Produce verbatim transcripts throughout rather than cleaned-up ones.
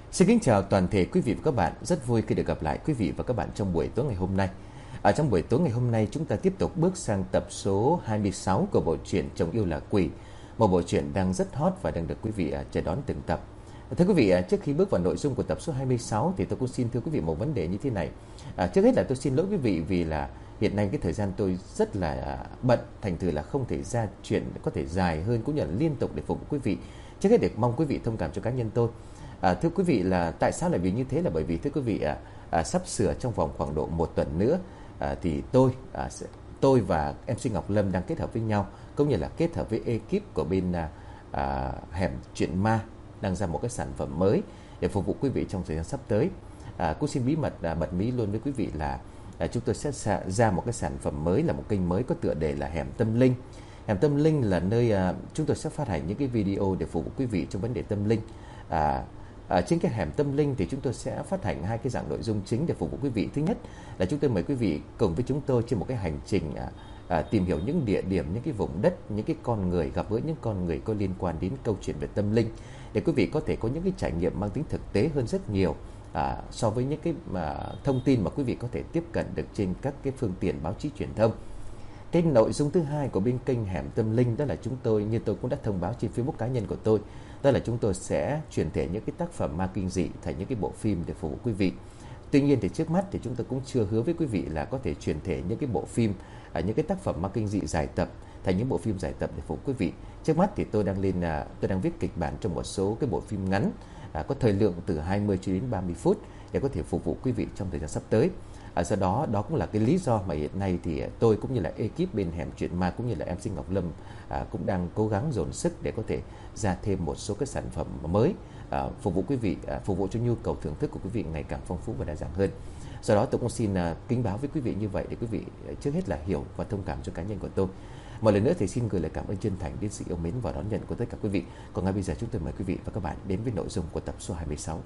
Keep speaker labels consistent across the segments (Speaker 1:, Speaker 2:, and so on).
Speaker 1: Xin kính chào toàn thể quý vị và các bạn. Rất vui khi được gặp lại quý vị và các bạn trong buổi tối ngày hôm nay. Ở trong buổi tối ngày hôm nay, chúng ta tiếp tục bước sang tập số hai mươi sáu của bộ truyện Chồng Yêu Là Quỷ, một bộ truyện đang rất hot và đang được quý vị chờ đón từng tập. Thưa quý vị, trước khi bước vào nội dung của tập số hai mươi sáu thì tôi cũng xin thưa quý vị một vấn đề như thế này. À, trước hết là tôi xin lỗi quý vị vì là hiện nay cái thời gian tôi rất là bận, thành thử là không thể ra chuyện có thể dài hơn cũng như là liên tục để phục vụ quý vị. Trước hết để mong quý vị thông cảm cho cá nhân tôi. À, thưa quý vị, là tại sao lại vì như thế, là bởi vì thưa quý vị, à, à, sắp sửa trong vòng khoảng độ một tuần nữa à, thì tôi à, sẽ, tôi và em xê Ngọc Lâm đang kết hợp với nhau, cũng như là kết hợp với ekip của bên à, à, Hẻm Chuyện Ma, đang ra một cái sản phẩm mới để phục vụ quý vị trong thời gian sắp tới. À, cũng xin bí mật à, bật mí luôn với quý vị là à, chúng tôi sẽ ra một cái sản phẩm mới, là một kênh mới có tựa đề là Hẻm Tâm Linh. Hẻm Tâm Linh là nơi à, chúng tôi sẽ phát hành những cái video để phục vụ quý vị trong vấn đề tâm linh. À, À, trên cái Hẻm Tâm Linh thì chúng tôi sẽ phát hành hai cái dạng nội dung chính để phục vụ quý vị. Thứ nhất là chúng tôi mời quý vị cùng với chúng tôi trên một cái hành trình à, à, tìm hiểu những địa điểm, những cái vùng đất, những cái con người, gặp gỡ những con người có liên quan đến câu chuyện về tâm linh, để quý vị có thể có những cái trải nghiệm mang tính thực tế hơn rất nhiều à, so với những cái mà thông tin mà quý vị có thể tiếp cận được trên các cái phương tiện báo chí truyền thông. Cái nội dung thứ hai của bên kênh Hẻm Tâm Linh đó là chúng tôi, như tôi cũng đã thông báo trên Facebook cá nhân của tôi, đó là chúng tôi sẽ chuyển thể những cái tác phẩm ma kinh dị thành những cái bộ phim để phục vụ quý vị. Tuy nhiên thì trước mắt thì chúng tôi cũng chưa hứa với quý vị là có thể chuyển thể những cái bộ phim, à, những cái tác phẩm ma kinh dị dài tập thành những bộ phim dài tập để phục vụ quý vị. Trước mắt thì tôi đang lên, à, tôi đang viết kịch bản trong một số cái bộ phim ngắn à, có thời lượng từ hai mươi cho đến ba mươi phút để có thể phục vụ quý vị trong thời gian sắp tới. À, do đó đó cũng là cái lý do mà hiện nay thì tôi cũng như là ekip bên Hẻm Chuyện Ma cũng như là em xê Ngọc Lâm à, cũng đang cố gắng dồn sức để có thể ra thêm một số cái sản phẩm mới à, phục vụ quý vị, à, phục vụ cho nhu cầu thưởng thức của quý vị ngày càng phong phú và đa dạng hơn. Do đó tôi cũng xin à, kính báo với quý vị như vậy để quý vị trước hết là hiểu và thông cảm cho cá nhân của tôi. Một lần nữa thì xin gửi lời cảm ơn chân thành đến sự yêu mến và đón nhận của tất cả quý vị. Còn ngay bây giờ chúng tôi mời quý vị và các bạn đến với nội dung của tập số hai mươi sáu.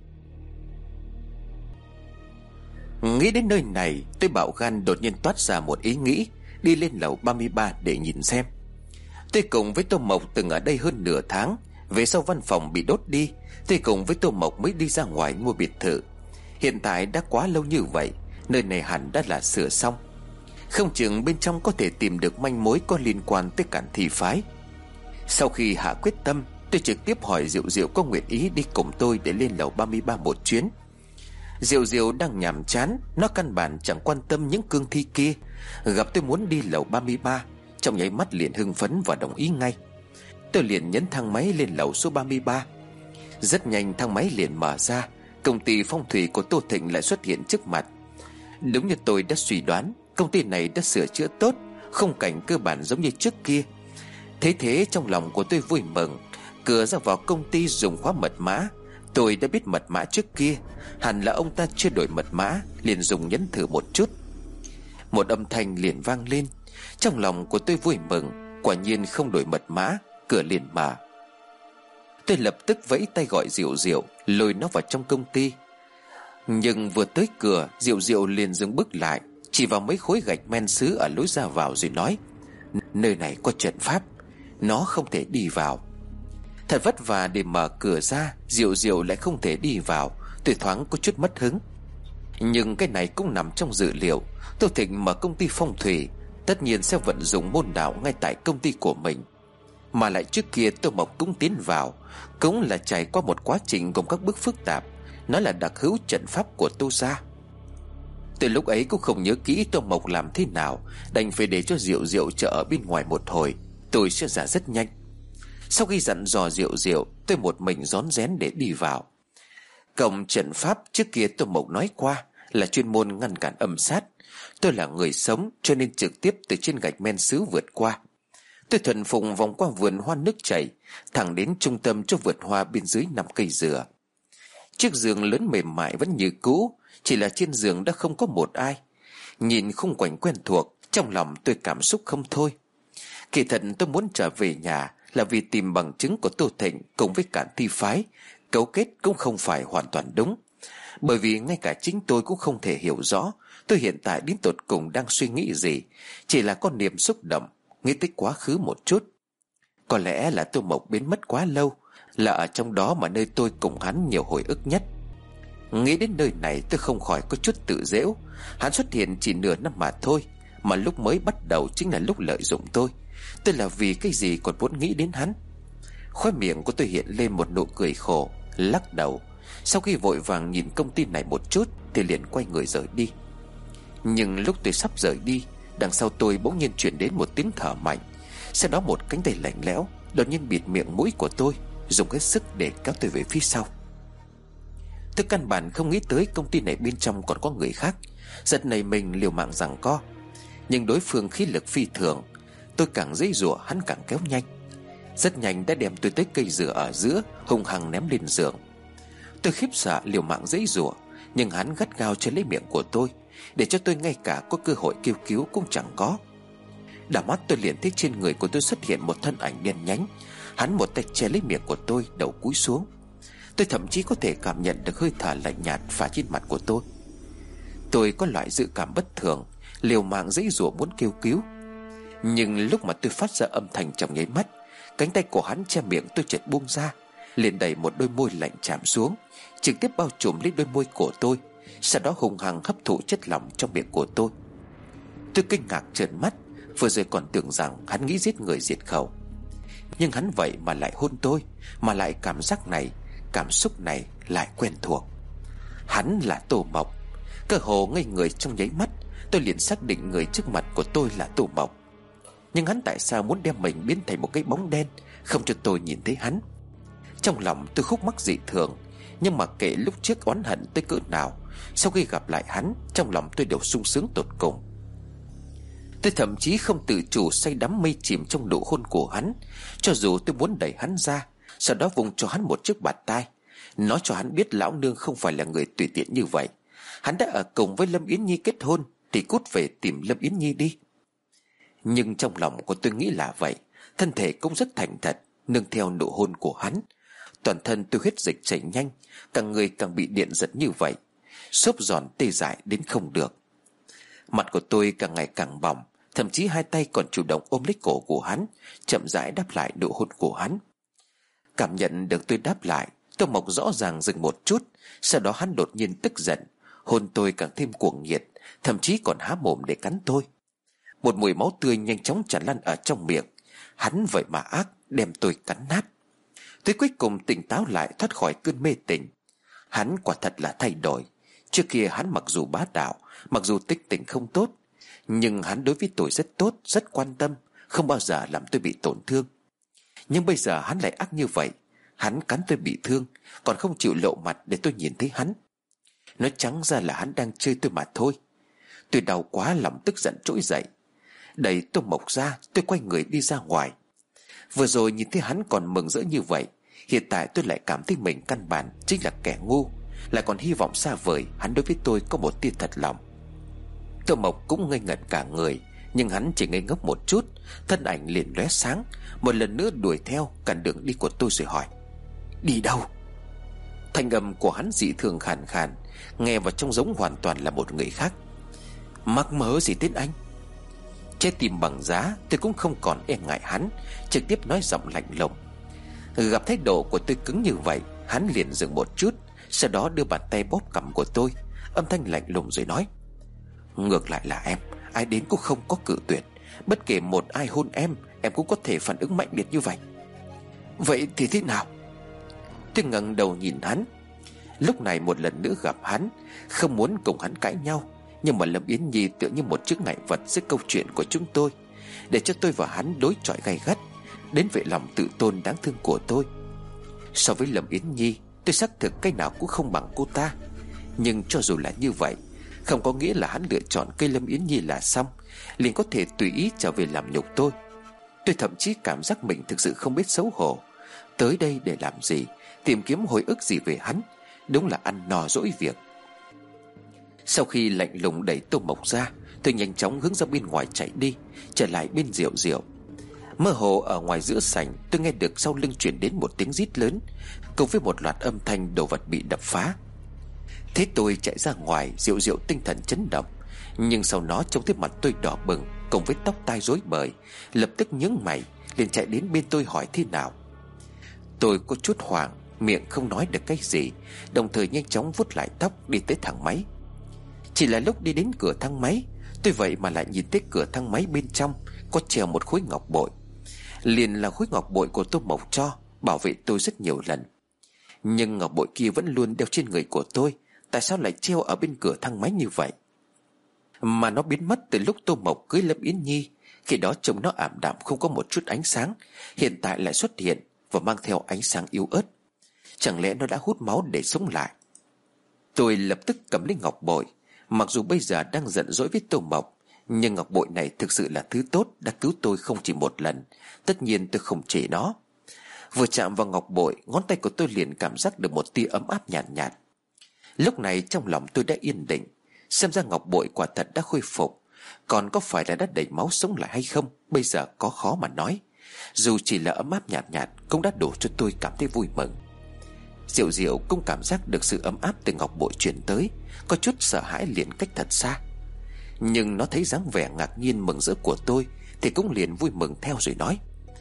Speaker 2: Nghĩ đến nơi này, tôi bảo gan đột nhiên toát ra một ý nghĩ, đi lên lầu ba mươi ba để nhìn xem. Tôi cùng với Tô Mộc từng ở đây hơn nửa tháng. Về sau văn phòng bị đốt đi, tôi cùng với Tô Mộc mới đi ra ngoài mua biệt thự. Hiện tại đã quá lâu như vậy, nơi này hẳn đã là sửa xong. Không chừng bên trong có thể tìm được manh mối có liên quan tới Cản Thi Phái. Sau khi hạ quyết tâm, tôi trực tiếp hỏi Diệu Diệu có nguyện ý đi cùng tôi để lên lầu ba mươi ba một chuyến. Diệu Diệu đang nhàm chán, nó căn bản chẳng quan tâm những cương thi kia. Gặp tôi muốn đi lầu ba mươi ba, trong nháy mắt liền hưng phấn và đồng ý ngay. Tôi liền nhấn thang máy lên lầu số ba mươi ba. Rất nhanh thang máy liền mở ra, công ty phong thủy của Tô Thịnh lại xuất hiện trước mặt. Đúng như tôi đã suy đoán, công ty này đã sửa chữa tốt, khung cảnh cơ bản giống như trước kia. Thế thế trong lòng của tôi vui mừng. Cửa ra vào công ty dùng khóa mật mã. Tôi đã biết mật mã trước kia, hẳn là ông ta chưa đổi mật mã, liền dùng nhấn thử một chút. Một âm thanh liền vang lên. Trong lòng của tôi vui mừng, quả nhiên không đổi mật mã, cửa liền mở. Tôi lập tức vẫy tay gọi Diệu Diệu, lôi nó vào trong công ty. Nhưng vừa tới cửa, Diệu Diệu liền dừng bước lại, chỉ vào mấy khối gạch men sứ ở lối ra vào rồi nói: nơi này có trận pháp, nó không thể đi vào. Thật vất vả để mở cửa ra, Diệu Diệu lại không thể đi vào. Tôi thoáng có chút mất hứng. Nhưng cái này cũng nằm trong dự liệu. Tô Thịnh mở công ty phong thủy, tất nhiên sẽ vận dụng môn đạo ngay tại công ty của mình. Mà lại trước kia Tô Mộc cũng tiến vào, cũng là trải qua một quá trình gồm các bước phức tạp. Nó là đặc hữu trận pháp của Tô gia. Từ lúc ấy cũng không nhớ kỹ Tô Mộc làm thế nào, đành phải để cho Diệu Diệu chờ ở bên ngoài một hồi. Tôi sẽ ra rất nhanh. Sau khi dặn dò Diệu Diệu, tôi một mình rón rén để đi vào. Cổng trận pháp trước kia Tô Mộc nói qua là chuyên môn ngăn cản âm sát. Tôi là người sống cho nên trực tiếp từ trên gạch men sứ vượt qua. Tôi thuần phụng vòng qua vườn hoa nước chảy, thẳng đến trung tâm chỗ vườn hoa bên dưới năm cây dừa. Chiếc giường lớn mềm mại vẫn như cũ, chỉ là trên giường đã không có một ai. Nhìn khung cảnh quen thuộc, trong lòng tôi cảm xúc không thôi. Kỳ thật tôi muốn trở về nhà là vì tìm bằng chứng của Tô Thịnh cùng với Cản Thi Phái cấu kết cũng không phải hoàn toàn đúng. Bởi vì ngay cả chính tôi cũng không thể hiểu rõ tôi hiện tại đến tột cùng đang suy nghĩ gì. Chỉ là có niềm xúc động, nghĩ tới quá khứ một chút. Có lẽ là Tô Mộc biến mất quá lâu, là ở trong đó mà nơi tôi cùng hắn nhiều hồi ức nhất. Nghĩ đến nơi này tôi không khỏi có chút tự giễu. Hắn xuất hiện chỉ nửa năm mà thôi, mà lúc mới bắt đầu chính là lúc lợi dụng tôi. Tôi là vì cái gì còn muốn nghĩ đến hắn? Khóe miệng của tôi hiện lên một nụ cười khổ, lắc đầu. Sau khi vội vàng nhìn công ty này một chút thì liền quay người rời đi. Nhưng lúc tôi sắp rời đi, đằng sau tôi bỗng nhiên truyền đến một tiếng thở mạnh. Sau đó một cánh tay lạnh lẽo đột nhiên bịt miệng mũi của tôi, dùng hết sức để kéo tôi về phía sau. Tôi căn bản không nghĩ tới công ty này bên trong còn có người khác. Giật nảy mình liều mạng giằng co. Nhưng đối phương khí lực phi thường. Tôi càng giãy giụa hắn càng kéo nhanh. Rất nhanh đã đem tôi tới cây dừa ở giữa, hung hăng ném lên giường. Tôi khiếp sợ liều mạng giãy giụa, nhưng hắn gắt gao che lấy miệng của tôi, để cho tôi ngay cả có cơ hội kêu cứu cũng chẳng có. Đảo mắt tôi liền thấy trên người của tôi xuất hiện một thân ảnh đen nhánh. Hắn một tay che lấy miệng của tôi, đầu cúi xuống. Tôi thậm chí có thể cảm nhận được hơi thở lạnh nhạt phả trên mặt của tôi. Tôi có loại dự cảm bất thường, liều mạng giãy giụa muốn kêu cứu. Nhưng lúc mà tôi phát ra âm thanh trong nháy mắt, cánh tay của hắn che miệng tôi chợt buông ra, liền đẩy một đôi môi lạnh chạm xuống, trực tiếp bao trùm lấy đôi môi của tôi, sau đó hung hăng hấp thụ chất lỏng trong miệng của tôi. Tôi kinh ngạc trợn mắt, vừa rồi còn tưởng rằng hắn nghĩ giết người diệt khẩu. Nhưng hắn vậy mà lại hôn tôi, mà lại cảm giác này, cảm xúc này lại quen thuộc. Hắn là Tô Mộc. Cơ hồ ngây người trong nháy mắt, tôi liền xác định người trước mặt của tôi là Tô Mộc. Nhưng hắn tại sao muốn đem mình biến thành một cái bóng đen, không cho tôi nhìn thấy hắn? Trong lòng tôi khúc mắc dị thường. Nhưng mà kể lúc trước oán hận tới cỡ nào, sau khi gặp lại hắn, trong lòng tôi đều sung sướng tột cùng. Tôi thậm chí không tự chủ say đắm mê chìm trong nụ hôn của hắn. Cho dù tôi muốn đẩy hắn ra, sau đó vùng cho hắn một chiếc bạt tai, nói cho hắn biết lão nương không phải là người tùy tiện như vậy. Hắn đã ở cùng với Lâm Yến Nhi kết hôn thì cút về tìm Lâm Yến Nhi đi. Nhưng trong lòng của tôi nghĩ là vậy, thân thể cũng rất thành thật, nương theo nụ hôn của hắn. Toàn thân tôi huyết dịch chảy nhanh, cả người càng bị điện giật như vậy, xốp giòn tê dại đến không được. Mặt của tôi càng ngày càng bỏng, thậm chí hai tay còn chủ động ôm lấy cổ của hắn, chậm rãi đáp lại nụ hôn của hắn. Cảm nhận được tôi đáp lại, Tô Mộc rõ ràng dừng một chút, sau đó hắn đột nhiên tức giận, hôn tôi càng thêm cuồng nhiệt, thậm chí còn há mồm để cắn tôi. Một mùi máu tươi nhanh chóng tràn lan ở trong miệng. Hắn vậy mà ác, đem tôi cắn nát. Tôi cuối cùng tỉnh táo lại, thoát khỏi cơn mê tỉnh. Hắn quả thật là thay đổi. Trước kia hắn mặc dù bá đạo, mặc dù tích tình không tốt, nhưng hắn đối với tôi rất tốt, rất quan tâm, không bao giờ làm tôi bị tổn thương. Nhưng bây giờ hắn lại ác như vậy. Hắn cắn tôi bị thương, còn không chịu lộ mặt để tôi nhìn thấy hắn. Nói trắng ra là hắn đang chơi tôi mà thôi. Tôi đau quá, lòng tức giận trỗi dậy, đẩy Tô Mộc ra. Tôi quay người đi ra ngoài. Vừa rồi nhìn thấy hắn còn mừng rỡ như vậy, hiện tại tôi lại cảm thấy mình căn bản chính là kẻ ngu, lại còn hy vọng xa vời hắn đối với tôi có một tia thật lòng. Tô Mộc cũng ngây ngẩn cả người, nhưng hắn chỉ ngây ngốc một chút, thân ảnh liền lóe sáng, một lần nữa đuổi theo cản đường đi của tôi rồi hỏi: đi đâu? Thanh âm của hắn dị thường khàn khàn, nghe vào trong giống hoàn toàn là một người khác. Mắc mớ gì đến anh? Trái tim bằng giá, tôi cũng không còn e ngại hắn, trực tiếp nói giọng lạnh lùng. Gặp thái độ của tôi cứng như vậy, hắn liền dừng một chút, sau đó đưa bàn tay bóp cằm của tôi, âm thanh lạnh lùng rồi nói: ngược lại là em, ai đến cũng không có cự tuyệt. Bất kể một ai hôn em, em cũng có thể phản ứng mạnh liệt như vậy. Vậy thì thế nào? Tôi ngẩng đầu nhìn hắn. Lúc này một lần nữa gặp hắn, không muốn cùng hắn cãi nhau, nhưng mà Lâm Yến Nhi tựa như một chướng ngại vật giữa câu chuyện của chúng tôi, để cho tôi và hắn đối chọi gay gắt, đến vậy lòng tự tôn đáng thương của tôi. So với Lâm Yến Nhi, tôi xác thực cái nào cũng không bằng cô ta. Nhưng cho dù là như vậy, không có nghĩa là hắn lựa chọn cây Lâm Yến Nhi là xong, liền có thể tùy ý trở về làm nhục tôi. Tôi thậm chí cảm giác mình thực sự không biết xấu hổ. Tới đây để làm gì, tìm kiếm hồi ức gì về hắn? Đúng là ăn no dỗi việc. Sau khi lạnh lùng đẩy Tô Mộc ra, tôi nhanh chóng hướng ra bên ngoài chạy đi, trở lại bên Diệu Diệu. Mơ hồ ở ngoài giữa sảnh, tôi nghe được sau lưng truyền đến một tiếng rít lớn, cùng với một loạt âm thanh đồ vật bị đập phá. Thế tôi chạy ra ngoài, Diệu Diệu tinh thần chấn động, nhưng sau đó trông thấy mặt tôi đỏ bừng, cùng với tóc tai rối bời, lập tức nhướng mày, liền chạy đến bên tôi hỏi thế nào. Tôi có chút hoảng, miệng không nói được cái gì, đồng thời nhanh chóng vuốt lại tóc đi tới thang máy. Chỉ là lúc đi đến cửa thang máy, tôi vậy mà lại nhìn thấy cửa thang máy bên trong có treo một khối ngọc bội. Liền là khối ngọc bội của Tô Mộc cho, bảo vệ tôi rất nhiều lần. Nhưng ngọc bội kia vẫn luôn đeo trên người của tôi, tại sao lại treo ở bên cửa thang máy như vậy? Mà nó biến mất từ lúc Tô Mộc cưới Lâm Yến Nhi. Khi đó trông nó ảm đạm không có một chút ánh sáng, hiện tại lại xuất hiện và mang theo ánh sáng yếu ớt. Chẳng lẽ nó đã hút máu để sống lại? Tôi lập tức cầm lấy ngọc bội. Mặc dù bây giờ đang giận dỗi với Tô Mộc, nhưng ngọc bội này thực sự là thứ tốt, đã cứu tôi không chỉ một lần. Tất nhiên tôi không chỉ nó. Vừa chạm vào ngọc bội, ngón tay của tôi liền cảm giác được một tia ấm áp nhàn nhạt, nhạt. Lúc này trong lòng tôi đã yên định. Xem ra ngọc bội quả thật đã khôi phục. Còn có phải là đã đẩy máu sống lại hay không, bây giờ có khó mà nói. Dù chỉ là ấm áp nhạt nhạt cũng đã đủ cho tôi cảm thấy vui mừng. Diệu Diệu cũng cảm giác được sự ấm áp từ ngọc bội truyền tới, có chút sợ hãi liền cách thật xa. Nhưng nó thấy dáng vẻ ngạc nhiên mừng rỡ của tôi thì cũng liền vui mừng theo rồi nói: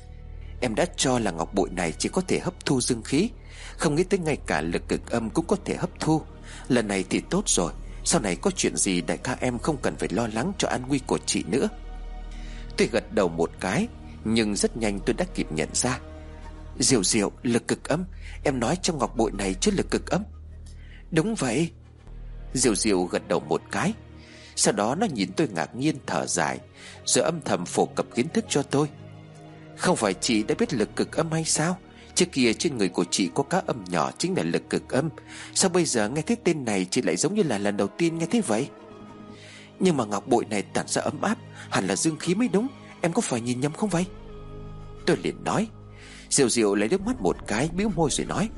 Speaker 2: Em đã cho là ngọc bội này chỉ có thể hấp thu dương khí, không nghĩ tới ngay cả lực cực âm cũng có thể hấp thu. Lần này thì tốt rồi, sau này có chuyện gì đại ca em không cần phải lo lắng cho an nguy của chị nữa. Tôi gật đầu một cái, nhưng rất nhanh tôi đã kịp nhận ra. Diệu Diệu, lực cực âm, em nói trong ngọc bội này chứa lực cực âm. Đúng vậy. Diệu Diệu gật đầu một cái. Sau đó nó nhìn tôi ngạc nhiên thở dài, rồi âm thầm phổ cập kiến thức cho tôi. Không phải chị đã biết lực cực âm hay sao? Trước kia trên người của chị có cá âm nhỏ chính là lực cực âm. Sao bây giờ nghe thấy tên này chị lại giống như là lần đầu tiên nghe thấy vậy? Nhưng mà ngọc bội này tản ra ấm áp, hẳn là dương khí mới đúng. Em có phải nhìn nhầm không vậy? Tôi liền nói. Diệu Diệu lấy nước mắt một cái, bĩu môi rồi nói: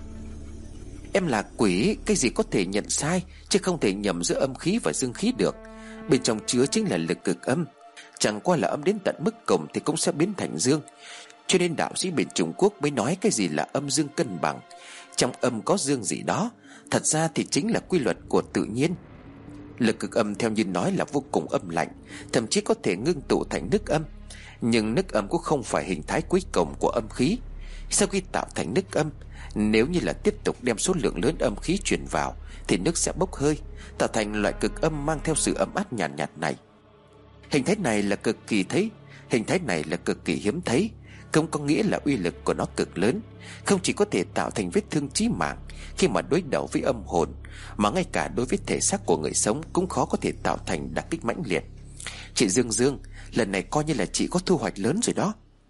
Speaker 2: Em là quỷ, cái gì có thể nhận sai, chứ không thể nhầm giữa âm khí và dương khí được. Bên trong chứa chính là lực cực âm. Chẳng qua là âm đến tận mức cùng thì cũng sẽ biến thành dương. Cho nên đạo sĩ bên Trung Quốc mới nói cái gì là âm dương cân bằng. Trong âm có dương gì đó, thật ra thì chính là quy luật của tự nhiên. Lực cực âm theo như nói là vô cùng âm lạnh, thậm chí có thể ngưng tụ thành nước âm. Nhưng nước âm cũng không phải hình thái cuối cùng của âm khí. Sau khi tạo thành nước âm, nếu như là tiếp tục đem số lượng lớn âm khí truyền vào thì nước sẽ bốc hơi, tạo thành loại cực âm mang theo sự ấm áp nhàn nhạt, nhạt này. Hình thái này là cực kỳ thấy Hình thái này là cực kỳ hiếm thấy, không có nghĩa là uy lực của nó cực lớn. Không chỉ có thể tạo thành vết thương chí mạng khi mà đối đầu với âm hồn, mà ngay cả đối với thể xác của người sống cũng khó có thể tạo thành đả kích mãnh liệt. Chị Dương Dương, lần này coi như là chị có thu hoạch lớn rồi đó.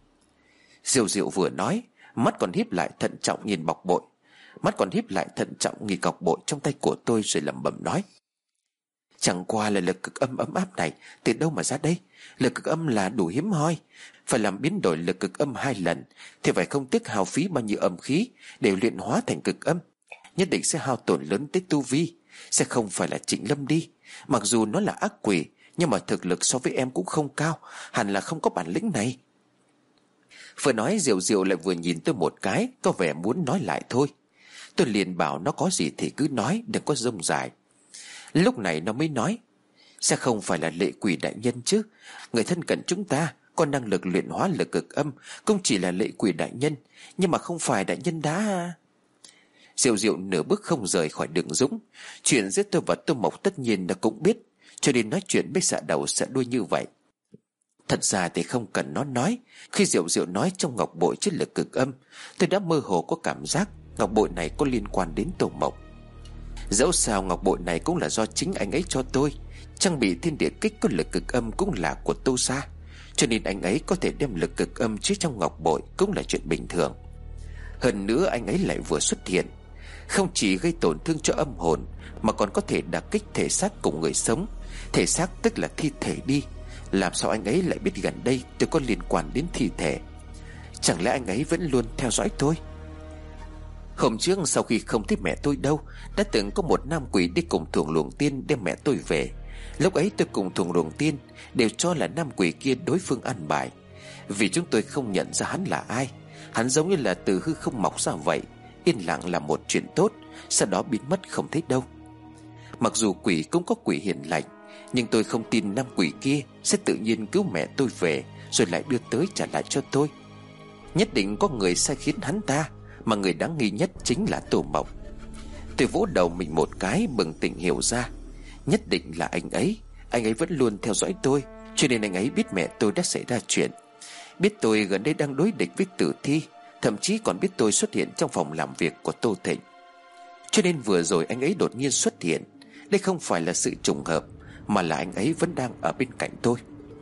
Speaker 2: Diệu Diệu vừa nói, mắt còn híp lại thận trọng nhìn bọc bội. Mắt còn híp lại thận trọng nhìn ngọc bội trong tay của tôi rồi lẩm bẩm nói: Chẳng qua là lực cực âm ấm áp này từ đâu mà ra đây? Lực cực âm là đủ hiếm hoi, phải làm biến đổi lực cực âm hai lần thì phải không tiếc hao phí bao nhiêu âm khí để luyện hóa thành cực âm. Nhất định sẽ hao tổn lớn tới tu vi. Sẽ không phải là Trịnh Lâm đi. Mặc dù nó là ác quỷ, nhưng mà thực lực so với em cũng không cao, hẳn là không có bản lĩnh này. Vừa nói Diệu Diệu lại vừa nhìn tôi một cái, có vẻ muốn nói lại thôi. Tôi liền bảo nó có gì thì cứ nói, đừng có rông dài. Lúc này nó mới nói: Sẽ không phải là lệ quỷ đại nhân chứ? Người thân cận chúng ta có năng lực luyện hóa lực cực âm, cũng chỉ là lệ quỷ đại nhân, nhưng mà không phải đại nhân đã... Diệu Diệu nửa bước không rời khỏi Đường Dũng. Chuyện giữa tôi và Tô Mộc tất nhiên nó cũng biết, cho nên nói chuyện với xạ đầu xạ đuôi như vậy. Thật ra thì không cần nó nói. Khi Diệu Diệu nói trong ngọc bội chứa lực cực âm, tôi đã mơ hồ có cảm giác ngọc bội này có liên quan đến Tô Mộc. Dẫu sao ngọc bội này cũng là do chính anh ấy cho tôi. Trang bị thiên địa kích có lực cực âm cũng là của Tô Sa, cho nên anh ấy có thể đem lực cực âm chứa trong ngọc bội cũng là chuyện bình thường. Hơn nữa anh ấy lại vừa xuất hiện, không chỉ gây tổn thương cho âm hồn, mà còn có thể đả kích thể xác của người sống. Thể xác tức là thi thể đi. Làm sao anh ấy lại biết gần đây tôi có liên quan đến thi thể? Chẳng lẽ anh ấy vẫn luôn theo dõi tôi? Hôm trước sau khi không thấy mẹ tôi đâu, đã từng có một nam quỷ đi cùng Thuồng Luồng Tiên đem mẹ tôi về. Lúc ấy tôi cùng Thuồng Luồng Tiên đều cho là nam quỷ kia đối phương ăn bài, vì chúng tôi không nhận ra hắn là ai. Hắn giống như là từ hư không mọc ra vậy, yên lặng là một chuyện tốt, sau đó biến mất không thấy đâu. Mặc dù quỷ cũng có quỷ hiền lành, nhưng tôi không tin nam quỷ kia sẽ tự nhiên cứu mẹ tôi về rồi lại đưa tới trả lại cho tôi. Nhất định có người sai khiến hắn ta, mà người đáng nghi nhất chính là Tô Mộc. Tôi vỗ đầu mình một cái, bừng tỉnh hiểu ra. Nhất định là anh ấy. Anh ấy vẫn luôn theo dõi tôi, cho nên anh ấy biết mẹ tôi đã xảy ra chuyện, biết tôi gần đây đang đối địch với tử thi, thậm chí còn biết tôi xuất hiện trong phòng làm việc của Tô Thịnh. Cho nên vừa rồi anh ấy đột nhiên xuất hiện. Đây không phải là sự trùng hợp, mà là anh ấy vẫn đang ở bên cạnh tôi.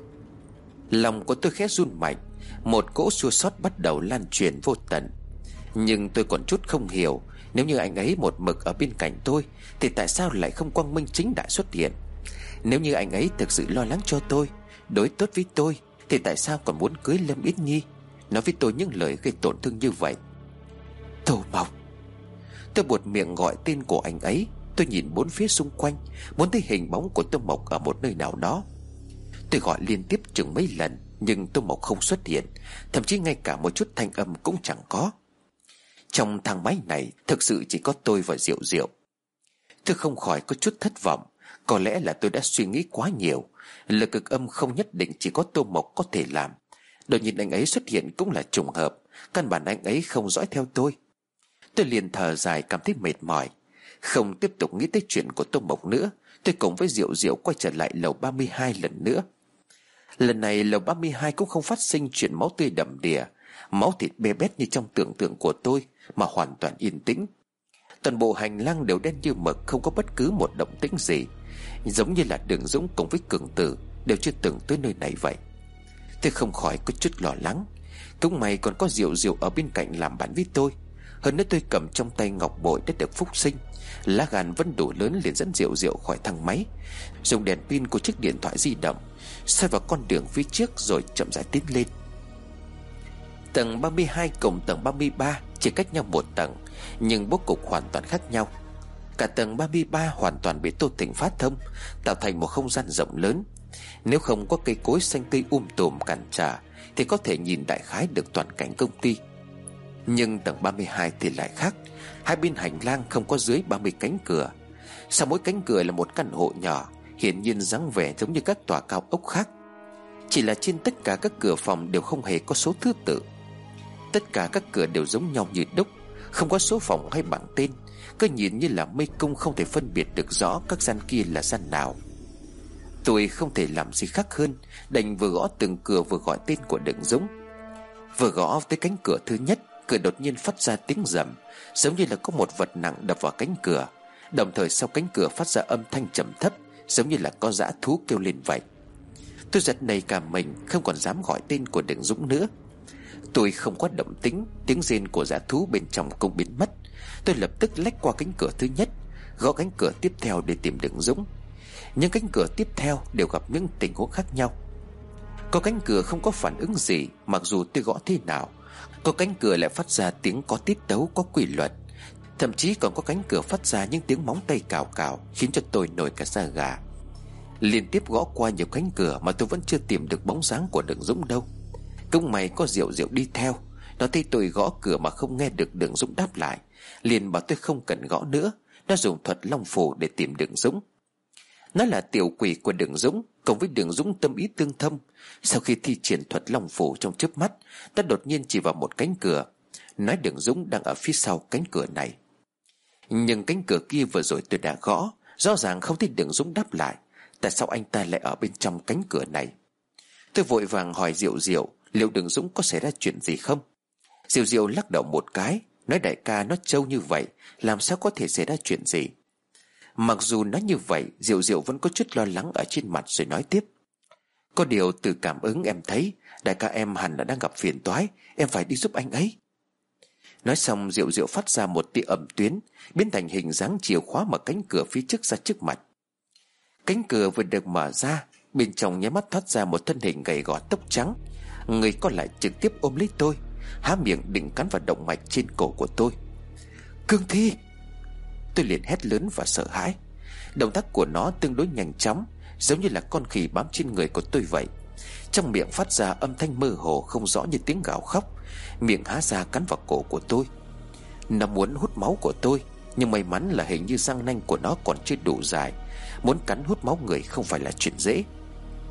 Speaker 2: Lòng của tôi khẽ run mạnh. Một cỗ chua xót bắt đầu lan truyền vô tận. Nhưng tôi còn chút không hiểu, nếu như anh ấy một mực ở bên cạnh tôi thì tại sao lại không quang minh chính đại xuất hiện? Nếu như anh ấy thực sự lo lắng cho tôi, đối tốt với tôi, thì tại sao còn muốn cưới Lâm Yến Nhi, nói với tôi những lời gây tổn thương như vậy? Tô Mộc. Tôi buột miệng gọi tên của anh ấy. Tôi nhìn bốn phía xung quanh, muốn thấy hình bóng của Tô Mộc ở một nơi nào đó. Tôi gọi liên tiếp chừng mấy lần, nhưng Tô Mộc không xuất hiện, thậm chí ngay cả một chút thanh âm cũng chẳng có. Trong thang máy này thực sự chỉ có tôi và Diệu Diệu. Tôi không khỏi có chút thất vọng. Có lẽ là tôi đã suy nghĩ quá nhiều. Lực cực âm không nhất định chỉ có Tô Mộc có thể làm. Đột nhiên anh ấy xuất hiện cũng là trùng hợp. Căn bản anh ấy không dõi theo tôi. Tôi liền thở dài, cảm thấy mệt mỏi. Không tiếp tục nghĩ tới chuyện của Tô Mộc nữa, tôi cùng với Diệu Diệu quay trở lại lầu ba mươi hai lần nữa. Lần này lầu ba mươi hai cũng không phát sinh chuyện máu tươi đầm đìa, máu thịt bê bết như trong tưởng tượng của tôi, mà hoàn toàn yên tĩnh. Toàn bộ hành lang đều đen như mực, không có bất cứ một động tĩnh gì, giống như là Đường Dũng cùng với Cường Tử đều chưa từng tới nơi này vậy. Tôi không khỏi có chút lo lắng. Cũng may còn có Diệu Diệu ở bên cạnh làm bạn với tôi. Hơn nữa tôi cầm trong tay ngọc bội đã được phúc sinh. Lá gan vẫn đủ lớn, liền dẫn Diệu Diệu khỏi thang máy, dùng đèn pin của chiếc điện thoại di động soi vào con đường phía trước rồi chậm rãi tiến lên. Tầng ba mươi hai cùng tầng ba mươi ba chỉ cách nhau một tầng, nhưng bố cục hoàn toàn khác nhau. Cả tầng ba mươi ba hoàn toàn bị Tô Thịnh phá thông, tạo thành một không gian rộng lớn. Nếu không có cây cối xanh tươi um tùm cản trở thì có thể nhìn đại khái được toàn cảnh công ty. Nhưng tầng ba mươi hai thì lại khác. Hai bên hành lang không có dưới ba mươi cánh cửa. Sau mỗi cánh cửa là một căn hộ nhỏ, hiển nhiên dáng vẻ giống như các tòa cao ốc khác. Chỉ là trên tất cả các cửa phòng đều không hề có số thứ tự. Tất cả các cửa đều giống nhau như đúc, không có số phòng hay bảng tên. Cứ nhìn như là mê cung, không thể phân biệt được rõ các gian kia là gian nào. Tôi không thể làm gì khác hơn, đành vừa gõ từng cửa vừa gọi tên của Đường Dũng. Vừa gõ tới cánh cửa thứ nhất, cửa đột nhiên phát ra tiếng rầm, giống như là có một vật nặng đập vào cánh cửa. Đồng thời sau cánh cửa phát ra âm thanh trầm thấp, giống như là có dã thú kêu lên vậy. Tôi giật nảy cả mình, không còn dám gọi tên của Đường Dũng nữa. Tôi không có động tĩnh, tiếng rên của dã thú bên trong cũng biến mất. Tôi lập tức lách qua cánh cửa thứ nhất, gõ cánh cửa tiếp theo để tìm Đường Dũng. Nhưng cánh cửa tiếp theo đều gặp những tình huống khác nhau. Có cánh cửa không có phản ứng gì, mặc dù tôi gõ thế nào. Có cánh cửa lại phát ra tiếng có tiết tấu, có quy luật. Thậm chí còn có cánh cửa phát ra những tiếng móng tay cào cào, khiến cho tôi nổi cả da gà. Liên tiếp gõ qua nhiều cánh cửa mà tôi vẫn chưa tìm được bóng dáng của Đường Dũng đâu. Cũng may có Diệu Diệu đi theo. Nó thấy tôi gõ cửa mà không nghe được Đường Dũng đáp lại, liền bảo tôi không cần gõ nữa. Nó dùng thuật long phù để tìm Đường Dũng. Nó là tiểu quỷ của Đường Dũng, cùng với Đường Dũng tâm ý tương thông. Sau khi thi triển thuật long phù trong chớp mắt, nó đột nhiên chỉ vào một cánh cửa, nói Đường Dũng đang ở phía sau cánh cửa này. Nhưng cánh cửa kia vừa rồi tôi đã gõ, rõ ràng không thấy Đường Dũng đáp lại. Tại sao anh ta lại ở bên trong cánh cửa này? Tôi vội vàng hỏi Diệu Diệu liệu Đường Dũng có xảy ra chuyện gì không. Diệu Diệu lắc đầu một cái, nói đại ca nó trâu như vậy, làm sao có thể xảy ra chuyện gì. Mặc dù nói như vậy, Diệu Diệu vẫn có chút lo lắng ở trên mặt, rồi nói tiếp: có điều từ cảm ứng em thấy đại ca em hẳn là đang gặp phiền toái, em phải đi giúp anh ấy. Nói xong, Diệu Diệu phát ra một tia ẩm tuyến, biến thành hình dáng chìa khóa mở cánh cửa phía trước ra trước mặt. Cánh cửa vừa được mở ra, bên trong nháy mắt thoát ra một thân hình gầy gò tóc trắng. Người còn lại trực tiếp ôm lấy tôi, há miệng định cắn vào động mạch trên cổ của tôi. Cương Thi! Tôi liền hét lớn và sợ hãi. Động tác của nó tương đối nhanh chóng, giống như là con khỉ bám trên người của tôi vậy. Trong miệng phát ra âm thanh mơ hồ không rõ như tiếng gào khóc, miệng há ra cắn vào cổ của tôi. Nó muốn hút máu của tôi, nhưng may mắn là hình như răng nanh của nó còn chưa đủ dài, muốn cắn hút máu người không phải là chuyện dễ.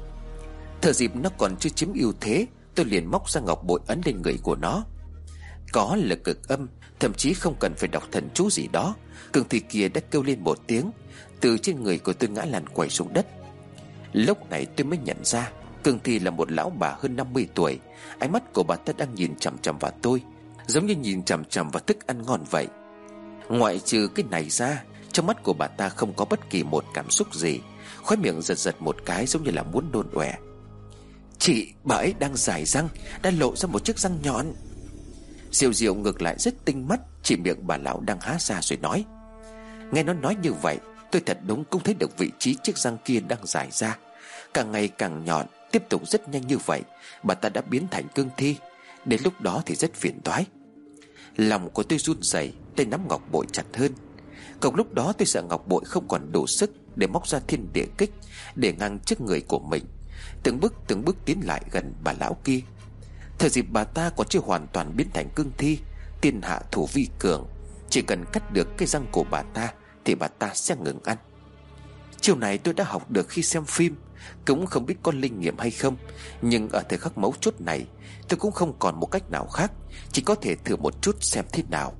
Speaker 2: Thừa dịp nó còn chưa chiếm ưu thế, tôi liền móc ra ngọc bội ấn lên người của nó. Có lực cực âm, thậm chí không cần phải đọc thần chú gì đó, cương thi kia đã kêu lên một tiếng, từ trên người của tôi ngã lăn quay xuống đất. Lúc này tôi mới nhận ra cương thi là một lão bà hơn năm mươi tuổi. Ánh mắt của bà ta đang nhìn chằm chằm vào tôi, giống như nhìn chằm chằm vào thức ăn ngon vậy. Ngoại trừ cái này ra, trong mắt của bà ta không có bất kỳ một cảm xúc gì, khóe miệng giật giật một cái giống như là muốn nôn ọe. Chị, bà ấy đang giải răng, đã lộ ra một chiếc răng nhọn. Diệu Diệu ngược lại rất tinh mắt, chỉ miệng bà lão đang há ra rồi nói. Nghe nó nói như vậy, tôi thật đúng cũng thấy được vị trí chiếc răng kia đang dài ra, càng ngày càng nhọn. Tiếp tục rất nhanh như vậy, bà ta đã biến thành cương thi. Đến lúc đó thì rất phiền toái. Lòng của tôi run rẩy, tay nắm ngọc bội chặt hơn. Cùng lúc đó tôi sợ ngọc bội không còn đủ sức để móc ra thiên địa kích để ngăn trước người của mình, từng bước từng bước tiến lại gần bà lão kia. Thời dịp bà ta còn chưa hoàn toàn biến thành cương thi, tiên hạ thủ vi cường, chỉ cần cắt được cái răng của bà ta thì bà ta sẽ ngừng ăn. Chiều này tôi đã học được khi xem phim, cũng không biết có linh nghiệm hay không, nhưng ở thời khắc mấu chốt này tôi cũng không còn một cách nào khác, chỉ có thể thử một chút xem thế nào.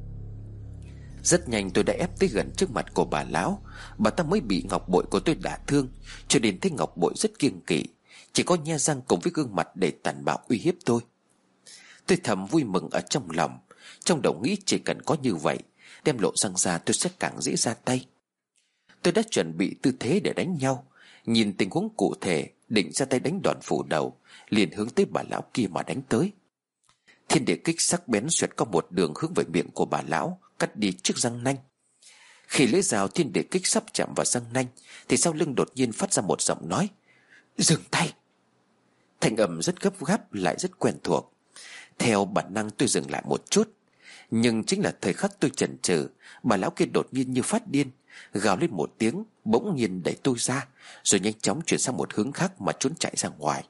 Speaker 2: Rất nhanh tôi đã ép tới gần trước mặt của bà lão. Bà ta mới bị ngọc bội của tôi đả thương, cho nên thấy ngọc bội rất kiêng kỵ, chỉ có nhe răng cùng với gương mặt để tàn bạo uy hiếp tôi. Tôi thầm vui mừng ở trong lòng, trong đầu nghĩ chỉ cần có như vậy, đem lộ răng ra tôi sẽ càng dễ ra tay. Tôi đã chuẩn bị tư thế để đánh nhau, nhìn tình huống cụ thể, định ra tay đánh đòn phủ đầu, liền hướng tới bà lão kia mà đánh tới. Thiên địa kích sắc bén xuyệt qua một đường hướng về miệng của bà lão, cắt đi chiếc răng nanh. Khi lưỡi dao thiên địa kích sắp chạm vào răng nanh thì sau lưng đột nhiên phát ra một giọng nói: Dừng tay. Thanh âm rất gấp gáp lại rất quen thuộc. Theo bản năng tôi dừng lại một chút, nhưng chính là thời khắc tôi chần chừ, bà lão kia đột nhiên như phát điên, gào lên một tiếng, bỗng nhiên đẩy tôi ra, rồi nhanh chóng chuyển sang một hướng khác mà trốn chạy ra ngoài.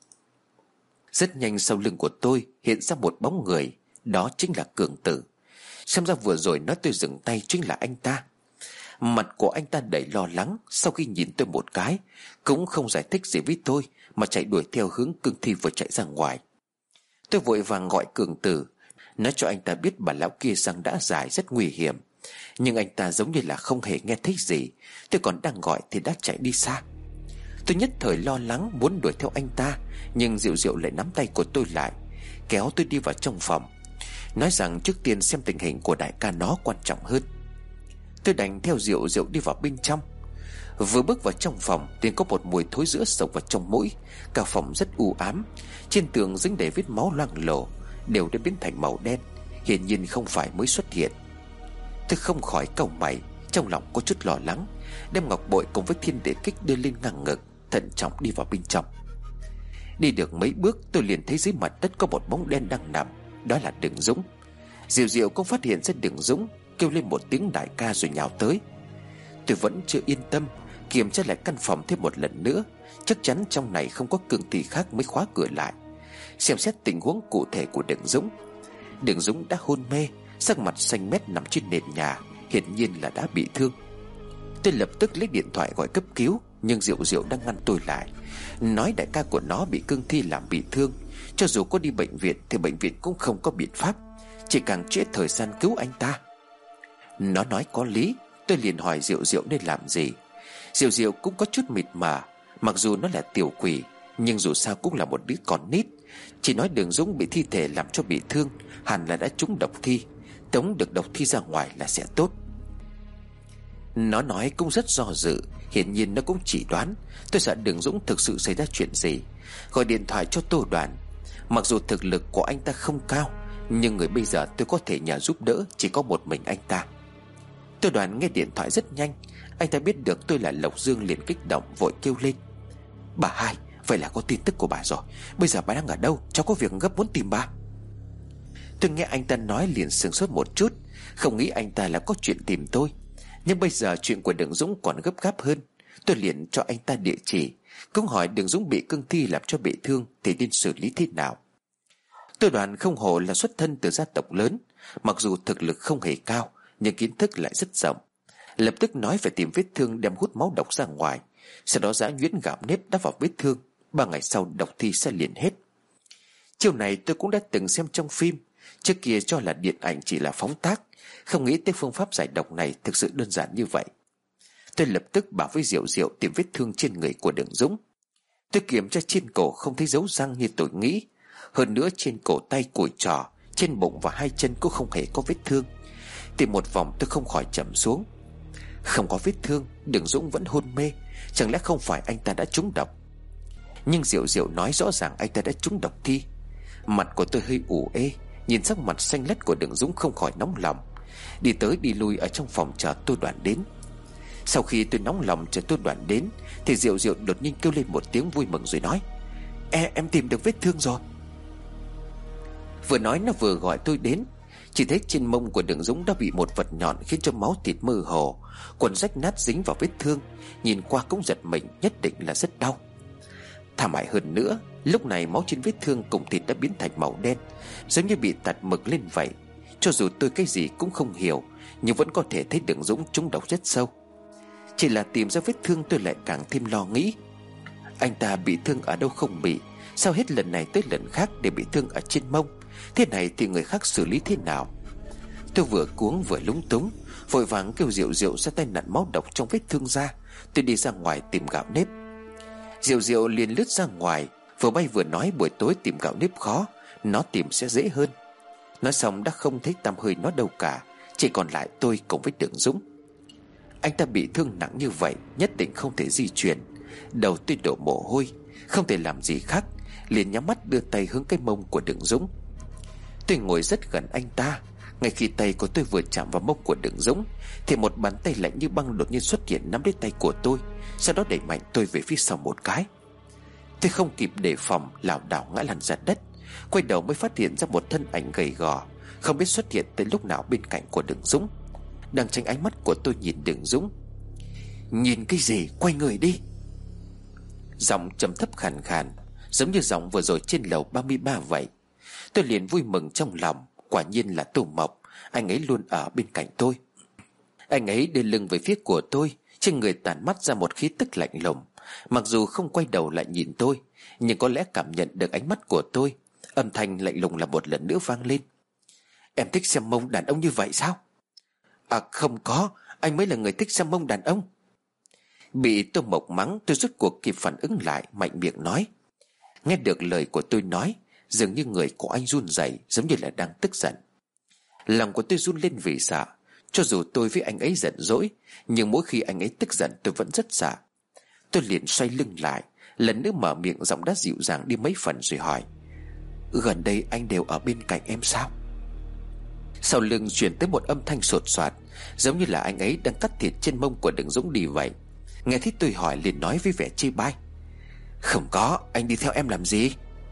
Speaker 2: Rất nhanh sau lưng của tôi hiện ra một bóng người, đó chính là Cường Tử. Xem ra vừa rồi nói tôi dừng tay chính là anh ta. Mặt của anh ta đầy lo lắng, sau khi nhìn tôi một cái cũng không giải thích gì với tôi mà chạy đuổi theo hướng cương thi vừa chạy ra ngoài. Tôi vội vàng gọi Cường Tử, nói cho anh ta biết bà lão kia răng đã dài rất nguy hiểm, nhưng anh ta giống như là không hề nghe thấy gì. Tôi còn đang gọi thì đã chạy đi xa. Tôi nhất thời lo lắng muốn đuổi theo anh ta, nhưng Diệu Diệu lại nắm tay của tôi lại, kéo tôi đi vào trong phòng, nói rằng trước tiên xem tình hình của đại ca nó quan trọng hơn. Tôi đành theo Diệu Diệu đi vào bên trong. Vừa bước vào trong phòng thì có một mùi thối rữa sộc vào trong mũi. Cả phòng rất u ám, trên tường dính đầy vết máu loang lổ, đều đã biến thành màu đen, hiển nhiên không phải mới xuất hiện. Tôi không khỏi cau mày, trong lòng có chút lo lắng, đem ngọc bội cùng với thiên địa kích đưa lên ngang ngực, thận trọng đi vào bên trong. Đi được mấy bước tôi liền thấy dưới mặt đất có một bóng đen đang nằm, đó là Đường Dũng. Diệu Diệu cũng phát hiện ra Đường Dũng, kêu lên một tiếng đại ca rồi nhào tới. Tôi vẫn chưa yên tâm, kiểm tra lại căn phòng thêm một lần nữa, chắc chắn trong này không có cương thi khác mới khóa cửa lại. Xem xét tình huống cụ thể của Đường Dũng. Đường Dũng đã hôn mê, sắc mặt xanh mét nằm trên nền nhà, hiển nhiên là đã bị thương. Tôi lập tức lấy điện thoại gọi cấp cứu, nhưng Diệu Diệu đang ngăn tôi lại, nói đại ca của nó bị cương thi làm bị thương, cho dù có đi bệnh viện thì bệnh viện cũng không có biện pháp, chỉ càng trễ thời gian cứu anh ta. Nó nói có lý. Tôi liền hỏi Diệu Diệu nên làm gì. Diệu Diệu cũng có chút mịt mà, mặc dù nó là tiểu quỷ, nhưng dù sao cũng là một đứa con nít. Chỉ nói Đường Dũng bị thi thể làm cho bị thương, hẳn là đã trúng độc thi, tống được độc thi ra ngoài là sẽ tốt. Nó nói cũng rất do dự, hiển nhiên nó cũng chỉ đoán. Tôi sợ Đường Dũng thực sự xảy ra chuyện gì, gọi điện thoại cho Tô Đoàn. Mặc dù thực lực của anh ta không cao, nhưng người bây giờ tôi có thể nhờ giúp đỡ chỉ có một mình anh ta. Tô Đoàn nghe điện thoại rất nhanh, anh ta biết được tôi là Lộc Dương liền kích động vội kêu lên: Bà hai, vậy là có tin tức của bà rồi. Bây giờ bà đang ở đâu? Cháu có việc gấp muốn tìm bà. Tôi nghe anh ta nói liền sửng sốt một chút, không nghĩ anh ta là có chuyện tìm tôi. Nhưng bây giờ chuyện của Đường Dũng còn gấp gáp hơn. Tôi liền cho anh ta địa chỉ, cũng hỏi Đường Dũng bị cương thi làm cho bị thương thì nên xử lý thế nào. Tô Đoàn không hổ là xuất thân từ gia tộc lớn, mặc dù thực lực không hề cao nhưng kiến thức lại rất rộng. Lập tức nói phải tìm vết thương đem hút máu độc ra ngoài, sau đó giã nhuyễn gạo nếp đắp vào vết thương, ba ngày sau độc thi sẽ liền hết. Chiều này tôi cũng đã từng xem trong phim, Trước kia cho là điện ảnh chỉ là phóng tác, không nghĩ tới phương pháp giải độc này thực sự đơn giản như vậy. Tôi lập tức bảo với Diệu Diệu tìm vết thương trên người của Đường Dũng. Tôi kiểm tra trên cổ không thấy dấu răng như tôi nghĩ. Hơn nữa trên cổ tay, cùi trỏ, trên bụng và hai chân cũng không hề có vết thương. Tìm một vòng tôi không khỏi trầm xuống. Không có vết thương, Đường Dũng vẫn hôn mê. Chẳng lẽ không phải anh ta đã trúng độc? Nhưng Diệu Diệu nói rõ ràng anh ta đã trúng độc thi. Mặt của tôi hơi ủ ê, nhìn sắc mặt xanh lét của Đường Dũng không khỏi nóng lòng. Đi tới đi lui ở trong phòng chờ Tô Đoàn đến. Sau khi tôi nóng lòng chờ Tô Đoàn đến thì Diệu Diệu đột nhiên kêu lên một tiếng vui mừng rồi nói: E, em tìm được vết thương rồi. Vừa nói nó vừa gọi tôi đến. Chỉ thấy trên mông của Đường Dũng đã bị một vật nhọn khiến cho máu thịt mơ hồ, quần rách nát dính vào vết thương. Nhìn qua cũng giật mình, nhất định là rất đau. Thảm hại hơn nữa, lúc này máu trên vết thương cùng thịt đã biến thành màu đen, giống như bị tạt mực lên vậy. Cho dù tôi cái gì cũng không hiểu, nhưng vẫn có thể thấy Đường Dũng trúng độc rất sâu. Chỉ là tìm ra vết thương tôi lại càng thêm lo nghĩ. Anh ta bị thương ở đâu không bị, sao hết lần này tới lần khác để bị thương ở trên mông? Thế này thì người khác xử lý thế nào? Tôi vừa cuống vừa lúng túng, vội vàng kêu Diệu Diệu ra tay nặn máu độc trong vết thương ra. Tôi đi ra ngoài tìm gạo nếp. Diệu Diệu liền lướt ra ngoài, vừa bay vừa nói buổi tối tìm gạo nếp khó, nó tìm sẽ dễ hơn. Nói xong đã không thấy tăm hơi nó đâu cả, chỉ còn lại tôi cùng với Đường Dũng. Anh ta bị thương nặng như vậy, nhất định không thể di chuyển. Đầu tôi đổ mồ hôi, không thể làm gì khác, liền nhắm mắt đưa tay hướng cái mông của Đường Dũng. Tôi ngồi rất gần anh ta. Ngay khi tay của tôi vừa chạm vào mông của Đường Dũng thì một bàn tay lạnh như băng đột nhiên xuất hiện nắm lấy tay của tôi, sau đó đẩy mạnh tôi về phía sau một cái. Tôi không kịp đề phòng, lảo đảo ngã lăn ra đất. Quay đầu mới phát hiện ra một thân ảnh gầy gò, không biết xuất hiện tới lúc nào bên cạnh của Đường Dũng, đang tránh ánh mắt của tôi nhìn Đường Dũng. Nhìn cái gì, quay người đi. Giọng trầm thấp khàn khàn, giống như giọng vừa rồi trên lầu ba mươi ba vậy. Tôi liền vui mừng trong lòng. Quả nhiên là Tô Mộc, anh ấy luôn ở bên cạnh tôi. Anh ấy đưa lưng về phía của tôi, trên người tản mắt ra một khí tức lạnh lùng. Mặc dù không quay đầu lại nhìn tôi, nhưng có lẽ cảm nhận được ánh mắt của tôi. Âm thanh lạnh lùng là một lần nữa vang lên: Em thích xem mông đàn ông như vậy sao? À không có, anh mới là người thích xem mông đàn ông. Bị Tô Mộc mắng, tôi rốt cuộc kịp phản ứng lại, mạnh miệng nói. Nghe được lời của tôi nói, dường như người của anh run rẩy, giống như là đang tức giận. Lòng của tôi run lên vì sợ. Cho dù tôi với anh ấy giận dỗi, nhưng mỗi khi anh ấy tức giận tôi vẫn rất sợ. Tôi liền xoay lưng lại, lần nữa mở miệng, giọng đã dịu dàng đi mấy phần rồi hỏi: Gần đây anh đều ở bên cạnh em sao? Sau lưng truyền tới một âm thanh sột soạt, giống như là anh ấy đang cắt thịt trên mông của Đường Dũng đi vậy. Nghe thấy tôi hỏi liền nói với vẻ chê bai: Không có, anh đi theo em làm gì?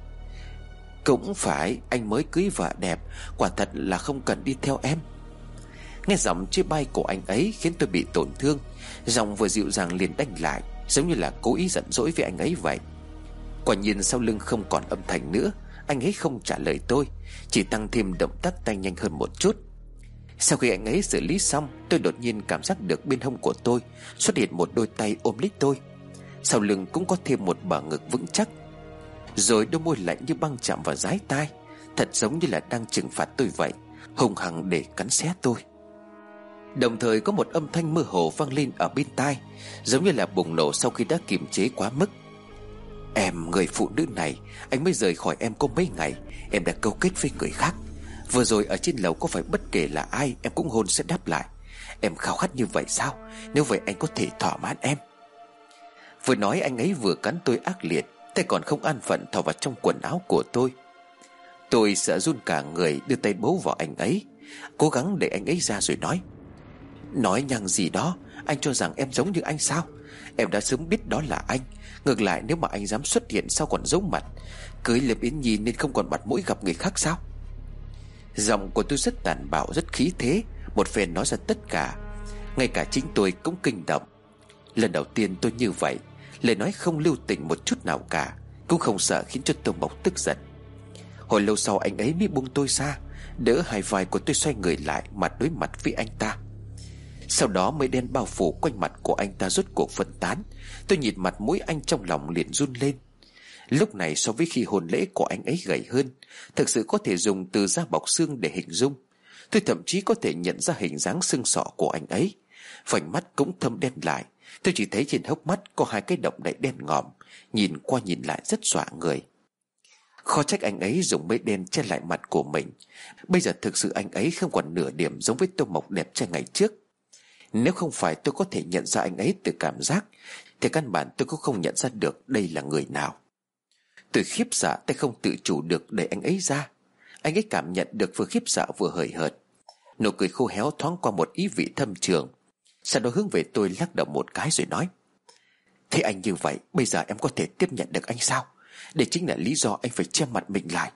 Speaker 2: Cũng phải, anh mới cưới vợ đẹp, quả thật là không cần đi theo em. Nghe giọng chê bai của anh ấy khiến tôi bị tổn thương. Giọng vừa dịu dàng liền đánh lại, giống như là cố ý giận dỗi với anh ấy vậy. Quả nhiên sau lưng không còn âm thanh nữa. Anh ấy không trả lời tôi, chỉ tăng thêm động tác tay nhanh hơn một chút. Sau khi anh ấy xử lý xong, tôi đột nhiên cảm giác được bên hông của tôi xuất hiện một đôi tay ôm lấy tôi. Sau lưng cũng có thêm một bờ ngực vững chắc. Rồi đôi môi lạnh như băng chạm vào dái tai, thật giống như là đang trừng phạt tôi vậy, hung hăng để cắn xé tôi. Đồng thời có một âm thanh mơ hồ vang lên ở bên tai, giống như là bùng nổ sau khi đã kiềm chế quá mức. Em, người phụ nữ này, anh mới rời khỏi em có mấy ngày, em đã câu kết với người khác. Vừa rồi ở trên lầu có phải bất kể là ai em cũng hôn sẽ đáp lại? Em khao khát như vậy sao? Nếu vậy anh có thể thỏa mãn em. Vừa nói anh ấy vừa cắn tôi ác liệt, tay còn không an phận thò vào trong quần áo của tôi. Tôi sợ run cả người, đưa tay bấu vào anh ấy, cố gắng để anh ấy ra rồi nói: Nói nhăng gì đó, anh cho rằng em giống như anh sao? Em đã sớm biết đó là anh. Ngược lại, nếu mà anh dám xuất hiện sao còn giấu mặt? Cưới Lâm Yến Nhi nên không còn mặt mũi gặp người khác sao? Giọng của tôi rất tàn bạo, rất khí thế, một phen nói ra tất cả. Ngay cả chính tôi cũng kinh động. Lần đầu tiên tôi như vậy, lời nói không lưu tình một chút nào cả, cũng không sợ khiến cho Tô Mộc tức giận. Hồi lâu sau anh ấy mới buông tôi ra, đỡ hai vai của tôi xoay người lại, mặt đối mặt với anh ta. Sau đó mây đen bao phủ quanh mặt của anh ta rốt cuộc phân tán. Tôi nhìn mặt mũi anh trong lòng liền run lên. Lúc này so với khi hôn lễ của anh ấy gầy hơn, thực sự có thể dùng từ da bọc xương để hình dung. Tôi thậm chí có thể nhận ra hình dáng xương sọ của anh ấy. Vành mắt cũng thâm đen lại. Tôi chỉ thấy trên hốc mắt có hai cái động đậy đen ngòm, nhìn qua nhìn lại rất dọa người. Khó trách anh ấy dùng mây đen che lại mặt của mình. Bây giờ thực sự anh ấy không còn nửa điểm giống với Tô Mộc đẹp trai ngày trước. Nếu không phải tôi có thể nhận ra anh ấy từ cảm giác, thì căn bản tôi cũng không nhận ra được đây là người nào. Tôi khiếp sợ tôi không tự chủ được đẩy anh ấy ra. Anh ấy cảm nhận được vừa khiếp sợ vừa hời hợt. Nụ cười khô héo thoáng qua một ý vị thâm trường. Sau đó hướng về tôi lắc đầu một cái rồi nói: Thế anh như vậy, bây giờ em có thể tiếp nhận được anh sao? Đây chính là lý do anh phải che mặt mình lại.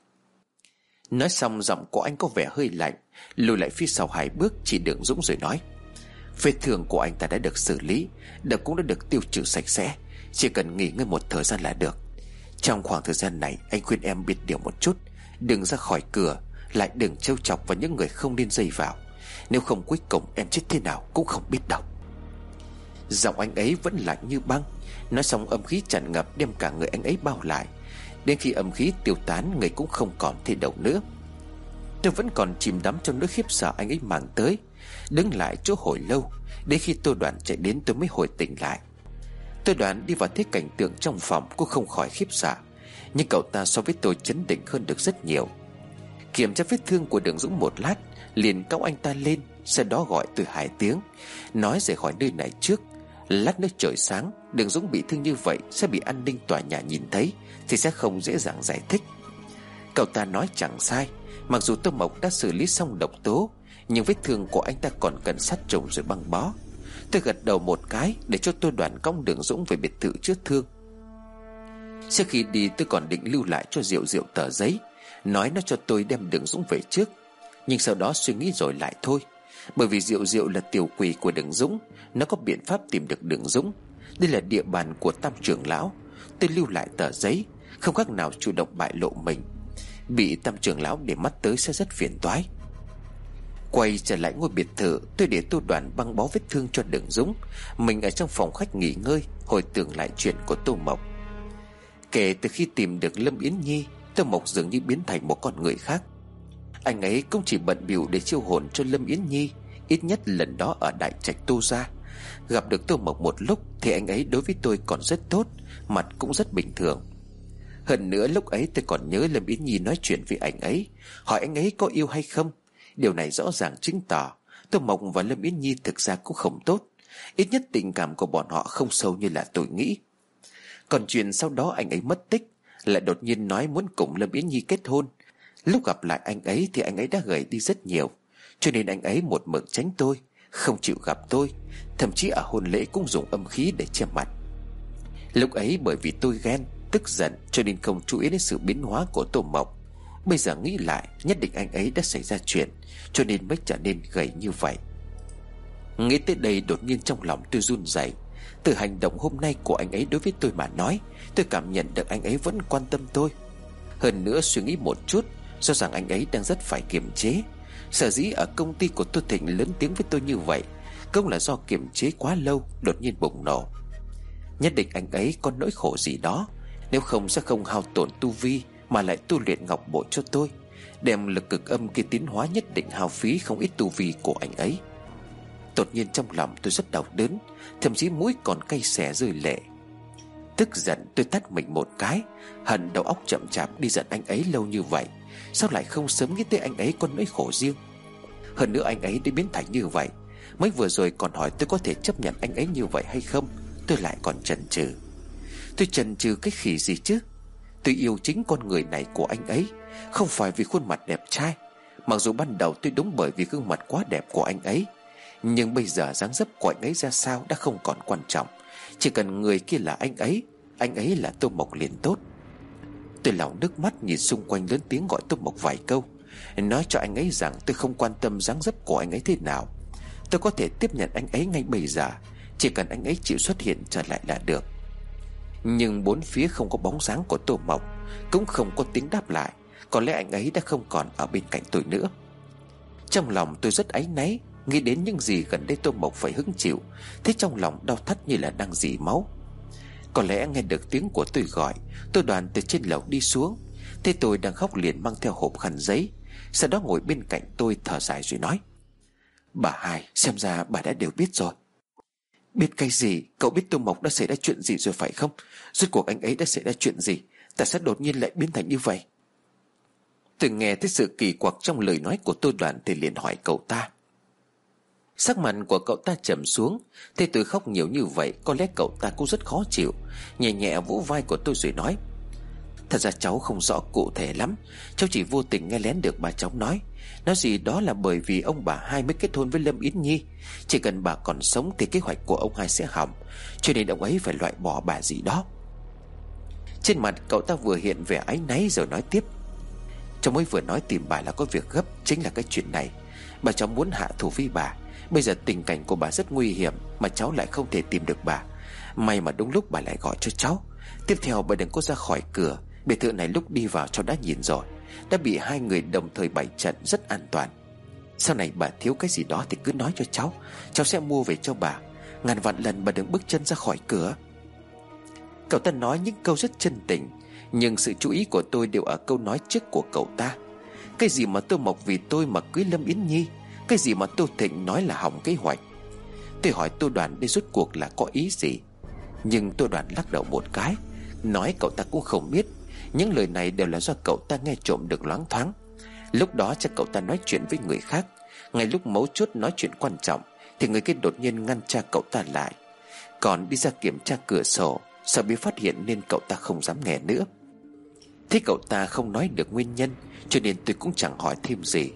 Speaker 2: Nói xong giọng của anh có vẻ hơi lạnh, lùi lại phía sau hai bước chỉ Đường Dũng rồi nói: Vết thương của anh ta đã được xử lý, độc cũng đã được tiêu trừ sạch sẽ, chỉ cần nghỉ ngơi một thời gian là được. Trong khoảng thời gian này, anh khuyên em biết điều một chút, đừng ra khỏi cửa, lại đừng trêu chọc vào những người không nên dây vào. Nếu không cuối cùng em chết thế nào cũng không biết đâu. Giọng anh ấy vẫn lạnh như băng. Nói xong âm khí tràn ngập đem cả người anh ấy bao lại. Đến khi âm khí tiêu tán, người cũng không còn thấy đâu nữa. Tôi vẫn còn chìm đắm trong nỗi khiếp sợ anh ấy mang tới, đứng lại chỗ hồi lâu. Đến khi Tô Đoàn chạy đến tôi mới hồi tỉnh lại. Tô Đoàn đi vào thấy cảnh tượng trong phòng cũng không khỏi khiếp sợ, nhưng cậu ta so với tôi chấn định hơn được rất nhiều. Kiểm tra vết thương của Đường Dũng một lát, liền cõng anh ta lên, sau đó gọi tôi hai tiếng, nói rời khỏi nơi này trước. Lát nữa trời sáng, Đường Dũng bị thương như vậy sẽ bị an ninh tòa nhà nhìn thấy thì sẽ không dễ dàng giải thích. Cậu ta nói chẳng sai. Mặc dù Tô Mộc đã xử lý xong độc tố, nhưng vết thương của anh ta còn cần sát trùng rồi băng bó. Tôi gật đầu một cái để cho Tô Đoàn cõng Đường Dũng về biệt thự chữa thương. Trước khi đi tôi còn định lưu lại cho Diệu Diệu tờ giấy, nói nó cho tôi đem Đường Dũng về trước. Nhưng sau đó suy nghĩ rồi lại thôi. Bởi vì Diệu Diệu là tiểu quỷ của Đường Dũng, nó có biện pháp tìm được Đường Dũng. Đây là địa bàn của Tam trưởng lão. Tôi lưu lại tờ giấy, không khác nào chủ động bại lộ mình. Bị Tam trưởng lão để mắt tới sẽ rất phiền toái. Quay trở lại ngôi biệt thự, tôi để Tô Đoàn băng bó vết thương cho Đường Dũng. Mình ở trong phòng khách nghỉ ngơi, hồi tưởng lại chuyện của Tô Mộc. Kể từ khi tìm được Lâm Yến Nhi, Tô Mộc dường như biến thành một con người khác. Anh ấy cũng chỉ bận bịu để chiêu hồn cho Lâm Yến Nhi. Ít nhất lần đó ở Đại Trạch Tô gia, gặp được Tô Mộc một lúc thì anh ấy đối với tôi còn rất tốt, mặt cũng rất bình thường. Hơn nữa lúc ấy tôi còn nhớ Lâm Yến Nhi nói chuyện với anh ấy, hỏi anh ấy có yêu hay không. Điều này rõ ràng chứng tỏ Tô Mộc và Lâm Yến Nhi thực ra cũng không tốt. Ít nhất tình cảm của bọn họ không sâu như là tôi nghĩ. Còn chuyện sau đó anh ấy mất tích, lại đột nhiên nói muốn cùng Lâm Yến Nhi kết hôn. Lúc gặp lại anh ấy thì anh ấy đã gầy đi rất nhiều, cho nên anh ấy một mực tránh tôi, không chịu gặp tôi. Thậm chí ở hôn lễ cũng dùng âm khí để che mặt. Lúc ấy bởi vì tôi ghen, tức giận, cho nên không chú ý đến sự biến hóa của Tô Mộc. Bây giờ nghĩ lại, nhất định anh ấy đã xảy ra chuyện, cho nên mới trở nên gầy như vậy. Nghĩ tới đây đột nhiên trong lòng tôi run rẩy. Từ hành động hôm nay của anh ấy đối với tôi mà nói, tôi cảm nhận được anh ấy vẫn quan tâm tôi. Hơn nữa suy nghĩ một chút, do rằng anh ấy đang rất phải kiềm chế. Sở dĩ ở công ty của Tô Thịnh lớn tiếng với tôi như vậy cũng là do kiềm chế quá lâu, đột nhiên bùng nổ. Nhất định anh ấy có nỗi khổ gì đó, nếu không sẽ không hao tổn tu vi mà lại tu luyện ngọc bội cho tôi. Đem lực cực âm kia tiến hóa nhất định hao phí không ít tu vi của anh ấy. Đột nhiên trong lòng tôi rất đau đớn, thậm chí mũi còn cay xè rơi lệ. Tức giận tôi tát mình một cái, hận đầu óc chậm chạp đi giận anh ấy lâu như vậy, sao lại không sớm nghĩ tới anh ấy có nỗi khổ riêng. Hơn nữa anh ấy đã biến thành như vậy, mới vừa rồi còn hỏi tôi có thể chấp nhận anh ấy như vậy hay không. Tôi lại còn chần chừ. Tôi chần chừ cái khỉ gì chứ? Tôi yêu chính con người này của anh ấy, không phải vì khuôn mặt đẹp trai. Mặc dù ban đầu tôi đúng bởi vì gương mặt quá đẹp của anh ấy, nhưng bây giờ dáng dấp của anh ấy ra sao đã không còn quan trọng. Chỉ cần người kia là anh ấy, anh ấy là Tô Mộc liền tốt. Tôi lau nước mắt nhìn xung quanh, lớn tiếng gọi Tô Mộc vài câu, nói cho anh ấy rằng tôi không quan tâm dáng dấp của anh ấy thế nào. Tôi có thể tiếp nhận anh ấy ngay bây giờ, chỉ cần anh ấy chịu xuất hiện trở lại là được. Nhưng bốn phía không có bóng dáng của Tô Mộc, cũng không có tiếng đáp lại. Có lẽ anh ấy đã không còn ở bên cạnh tôi nữa. Trong lòng tôi rất áy náy, nghĩ đến những gì gần đây Tô Mộc phải hứng chịu, thế trong lòng đau thắt như là đang rỉ máu. Có lẽ nghe được tiếng của tôi gọi, tôi Đoàn từ trên lầu đi xuống. Thế tôi đang khóc liền mang theo hộp khăn giấy. Sau đó ngồi bên cạnh tôi thở dài rồi nói: Bà Hai, xem ra bà đã đều biết rồi. Biết cái gì? Cậu biết Tô Mộc đã xảy ra chuyện gì rồi phải không? Rốt cuộc anh ấy đã xảy ra chuyện gì? Tại sao đột nhiên lại biến thành như vậy? Tôi nghe thấy sự kỳ quặc trong lời nói của tôi Đoàn thì liền hỏi cậu ta. Sắc mặt của cậu ta trầm xuống. Thế tôi khóc nhiều như vậy, có lẽ cậu ta cũng rất khó chịu. Nhẹ nhẹ vỗ vai của tôi rồi nói: Thật ra cháu không rõ cụ thể lắm. Cháu chỉ vô tình nghe lén được bà cháu nói. Nói gì đó là bởi vì ông bà Hai mới kết hôn với Lâm Yến Nhi. Chỉ cần bà còn sống thì kế hoạch của ông Hai sẽ hỏng, cho nên ông ấy phải loại bỏ bà gì đó. Trên mặt cậu ta vừa hiện vẻ áy náy rồi nói tiếp: Cháu mới vừa nói tìm bà là có việc gấp, chính là cái chuyện này. Bà cháu muốn hạ thủ với bà. Bây giờ tình cảnh của bà rất nguy hiểm, mà cháu lại không thể tìm được bà. May mà đúng lúc bà lại gọi cho cháu. Tiếp theo bà đừng có ra khỏi cửa. Biệt thự này lúc đi vào cháu đã nhìn rồi, đã bị hai người đồng thời bày trận rất an toàn. Sau này bà thiếu cái gì đó thì cứ nói cho cháu, cháu sẽ mua về cho bà. Ngàn vạn lần bà đừng bước chân ra khỏi cửa. Cậu ta nói những câu rất chân tình, nhưng sự chú ý của tôi đều ở câu nói trước của cậu ta. Cái gì mà Tô Mộc vì tôi mà cưới Lâm Yến Nhi, cái gì mà Tô Thịnh nói là hỏng kế hoạch. Tôi hỏi Tô Đoàn đây rốt cuộc là có ý gì, nhưng Tô Đoàn lắc đầu một cái, nói cậu ta cũng không biết. Những lời này đều là do cậu ta nghe trộm được loáng thoáng. Lúc đó chắc cậu ta nói chuyện với người khác. Ngay lúc mấu chốt nói chuyện quan trọng thì người kia đột nhiên ngăn cha cậu ta lại, còn đi ra kiểm tra cửa sổ, sợ bị phát hiện nên cậu ta không dám nghe nữa. Thế cậu ta không nói được nguyên nhân, cho nên tôi cũng chẳng hỏi thêm gì.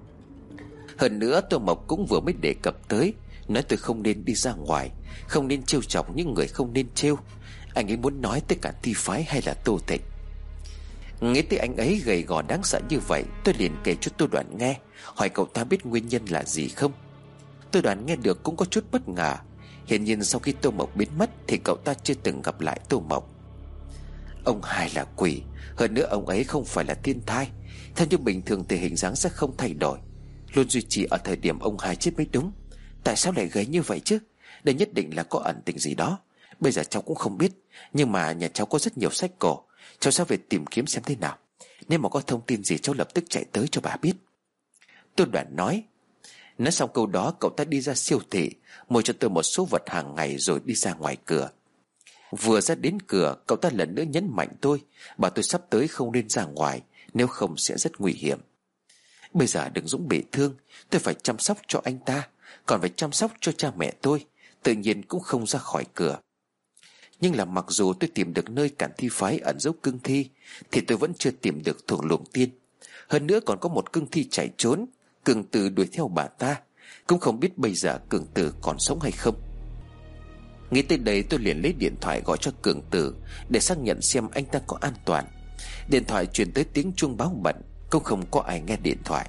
Speaker 2: Hơn nữa Tô Mộc cũng vừa mới đề cập tới, nói tôi không nên đi ra ngoài, không nên trêu chọc những người không nên trêu. Anh ấy muốn nói tới cả Ti Phái hay là Tô Thịnh. Nghĩ tới anh ấy gầy gò đáng sợ như vậy, tôi liền kể cho Tô Đoàn nghe, hỏi cậu ta biết nguyên nhân là gì không. Tô Đoàn nghe được cũng có chút bất ngờ. Hiển nhiên sau khi Tô Mộc biến mất thì cậu ta chưa từng gặp lại Tô Mộc. Ông Hai là quỷ, hơn nữa ông ấy không phải là thiên thai. Theo như bình thường thì hình dáng sẽ không thay đổi, luôn duy trì ở thời điểm ông Hai chết mới đúng. Tại sao lại gầy như vậy chứ? Đây nhất định là có ẩn tình gì đó. Bây giờ cháu cũng không biết, nhưng mà nhà cháu có rất nhiều sách cổ, cháu sẽ về tìm kiếm xem thế nào. Nếu mà có thông tin gì cháu lập tức chạy tới cho bà biết. Tô Đoàn nói. Nói xong câu đó, cậu ta đi ra siêu thị, mua cho tôi một số vật hàng ngày rồi đi ra ngoài cửa. Vừa ra đến cửa, cậu ta lần nữa nhấn mạnh tôi, bảo tôi sắp tới không nên ra ngoài, nếu không sẽ rất nguy hiểm. Bây giờ đừng Dũng bị thương, tôi phải chăm sóc cho anh ta, còn phải chăm sóc cho cha mẹ tôi, tự nhiên cũng không ra khỏi cửa. Nhưng là mặc dù tôi tìm được nơi Cản Thi Phái ẩn giấu cương thi, thì tôi vẫn chưa tìm được Thuồng Luồng Tiên. Hơn nữa còn có một cương thi chạy trốn, Cường Tử đuổi theo bà ta, cũng không biết bây giờ Cường Tử còn sống hay không. Nghĩ tới đây tôi liền lấy điện thoại gọi cho Cường Tử để xác nhận xem anh ta có an toàn. Điện thoại truyền tới tiếng chuông báo bận, cũng không có ai nghe điện thoại.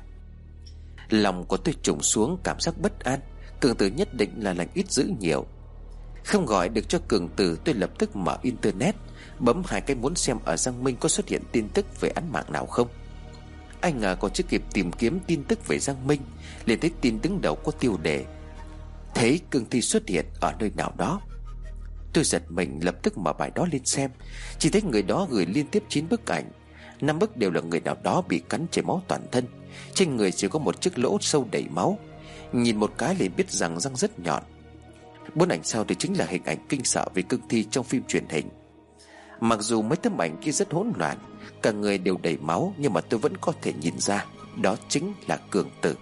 Speaker 2: Lòng của tôi trùng xuống cảm giác bất an. Cường Tử nhất định là lành ít dữ nhiều. Không gọi được cho Cường Tử, tôi lập tức mở internet, bấm hai cái muốn xem ở Giang Minh có xuất hiện tin tức về án mạng nào không. Anh ngờ còn chưa kịp tìm kiếm tin tức về Giang Minh, liền thấy tin đứng đầu có tiêu đề: thấy cương thi xuất hiện ở nơi nào đó. Tôi giật mình lập tức mở bài đó lên xem. Chỉ thấy người đó gửi liên tiếp chín bức ảnh. Năm bức đều là người nào đó bị cắn chảy máu toàn thân, trên người chỉ có một chiếc lỗ sâu đầy máu, nhìn một cái liền biết rằng răng rất nhọn. Bốn ảnh sau thì chính là hình ảnh kinh sợ về cương thi trong phim truyền hình. Mặc dù mấy tấm ảnh kia rất hỗn loạn, cả người đều đầy máu, nhưng mà tôi vẫn có thể nhìn ra đó chính là Cường Tử.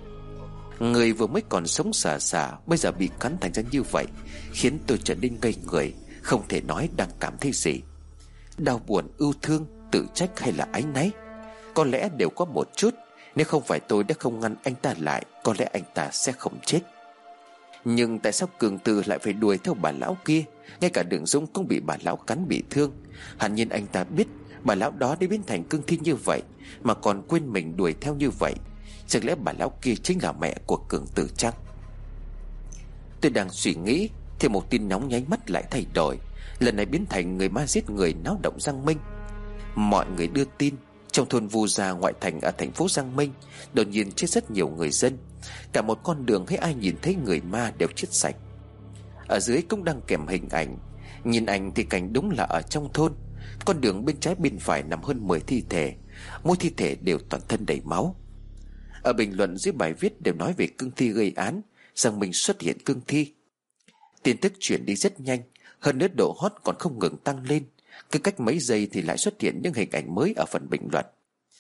Speaker 2: Người vừa mới còn sống sờ sờ bây giờ bị cắn thành ra như vậy, khiến tôi trở nên ngây người, không thể nói đang cảm thấy gì. Đau buồn, ưu thương, tự trách hay là áy náy, có lẽ đều có một chút. Nếu không phải tôi đã không ngăn anh ta lại, có lẽ anh ta sẽ không chết. Nhưng tại sao Cường Tử lại phải đuổi theo bà lão kia? Ngay cả Đường Dũng cũng bị bà lão cắn bị thương. Hẳn nhiên anh ta biết bà lão đó đã biến thành cương thi như vậy, mà còn quên mình đuổi theo như vậy. Chẳng lẽ bà lão kia chính là mẹ của Cường Tử chăng? Tôi đang suy nghĩ thì một tin nóng nháy mắt lại thay đổi. Lần này biến thành người ma giết người náo động Giang Minh. Mọi người đưa tin trong thôn Vu Gia ngoại thành ở thành phố Giang Minh đột nhiên chết rất nhiều người dân. Cả một con đường hay ai nhìn thấy người ma đều chết sạch. Ở dưới cũng đăng kèm hình ảnh Nhìn ảnh thì cảnh đúng là ở trong thôn. Con đường bên trái bên phải nằm hơn mười thi thể, mỗi thi thể đều toàn thân đầy máu. Ở bình luận dưới bài viết đều nói về cương thi gây án, rằng mình xuất hiện cương thi. Tin tức chuyển đi rất nhanh, hơn nữa độ hot còn không ngừng tăng lên. Cứ cách mấy giây thì lại xuất hiện những hình ảnh mới ở phần bình luận.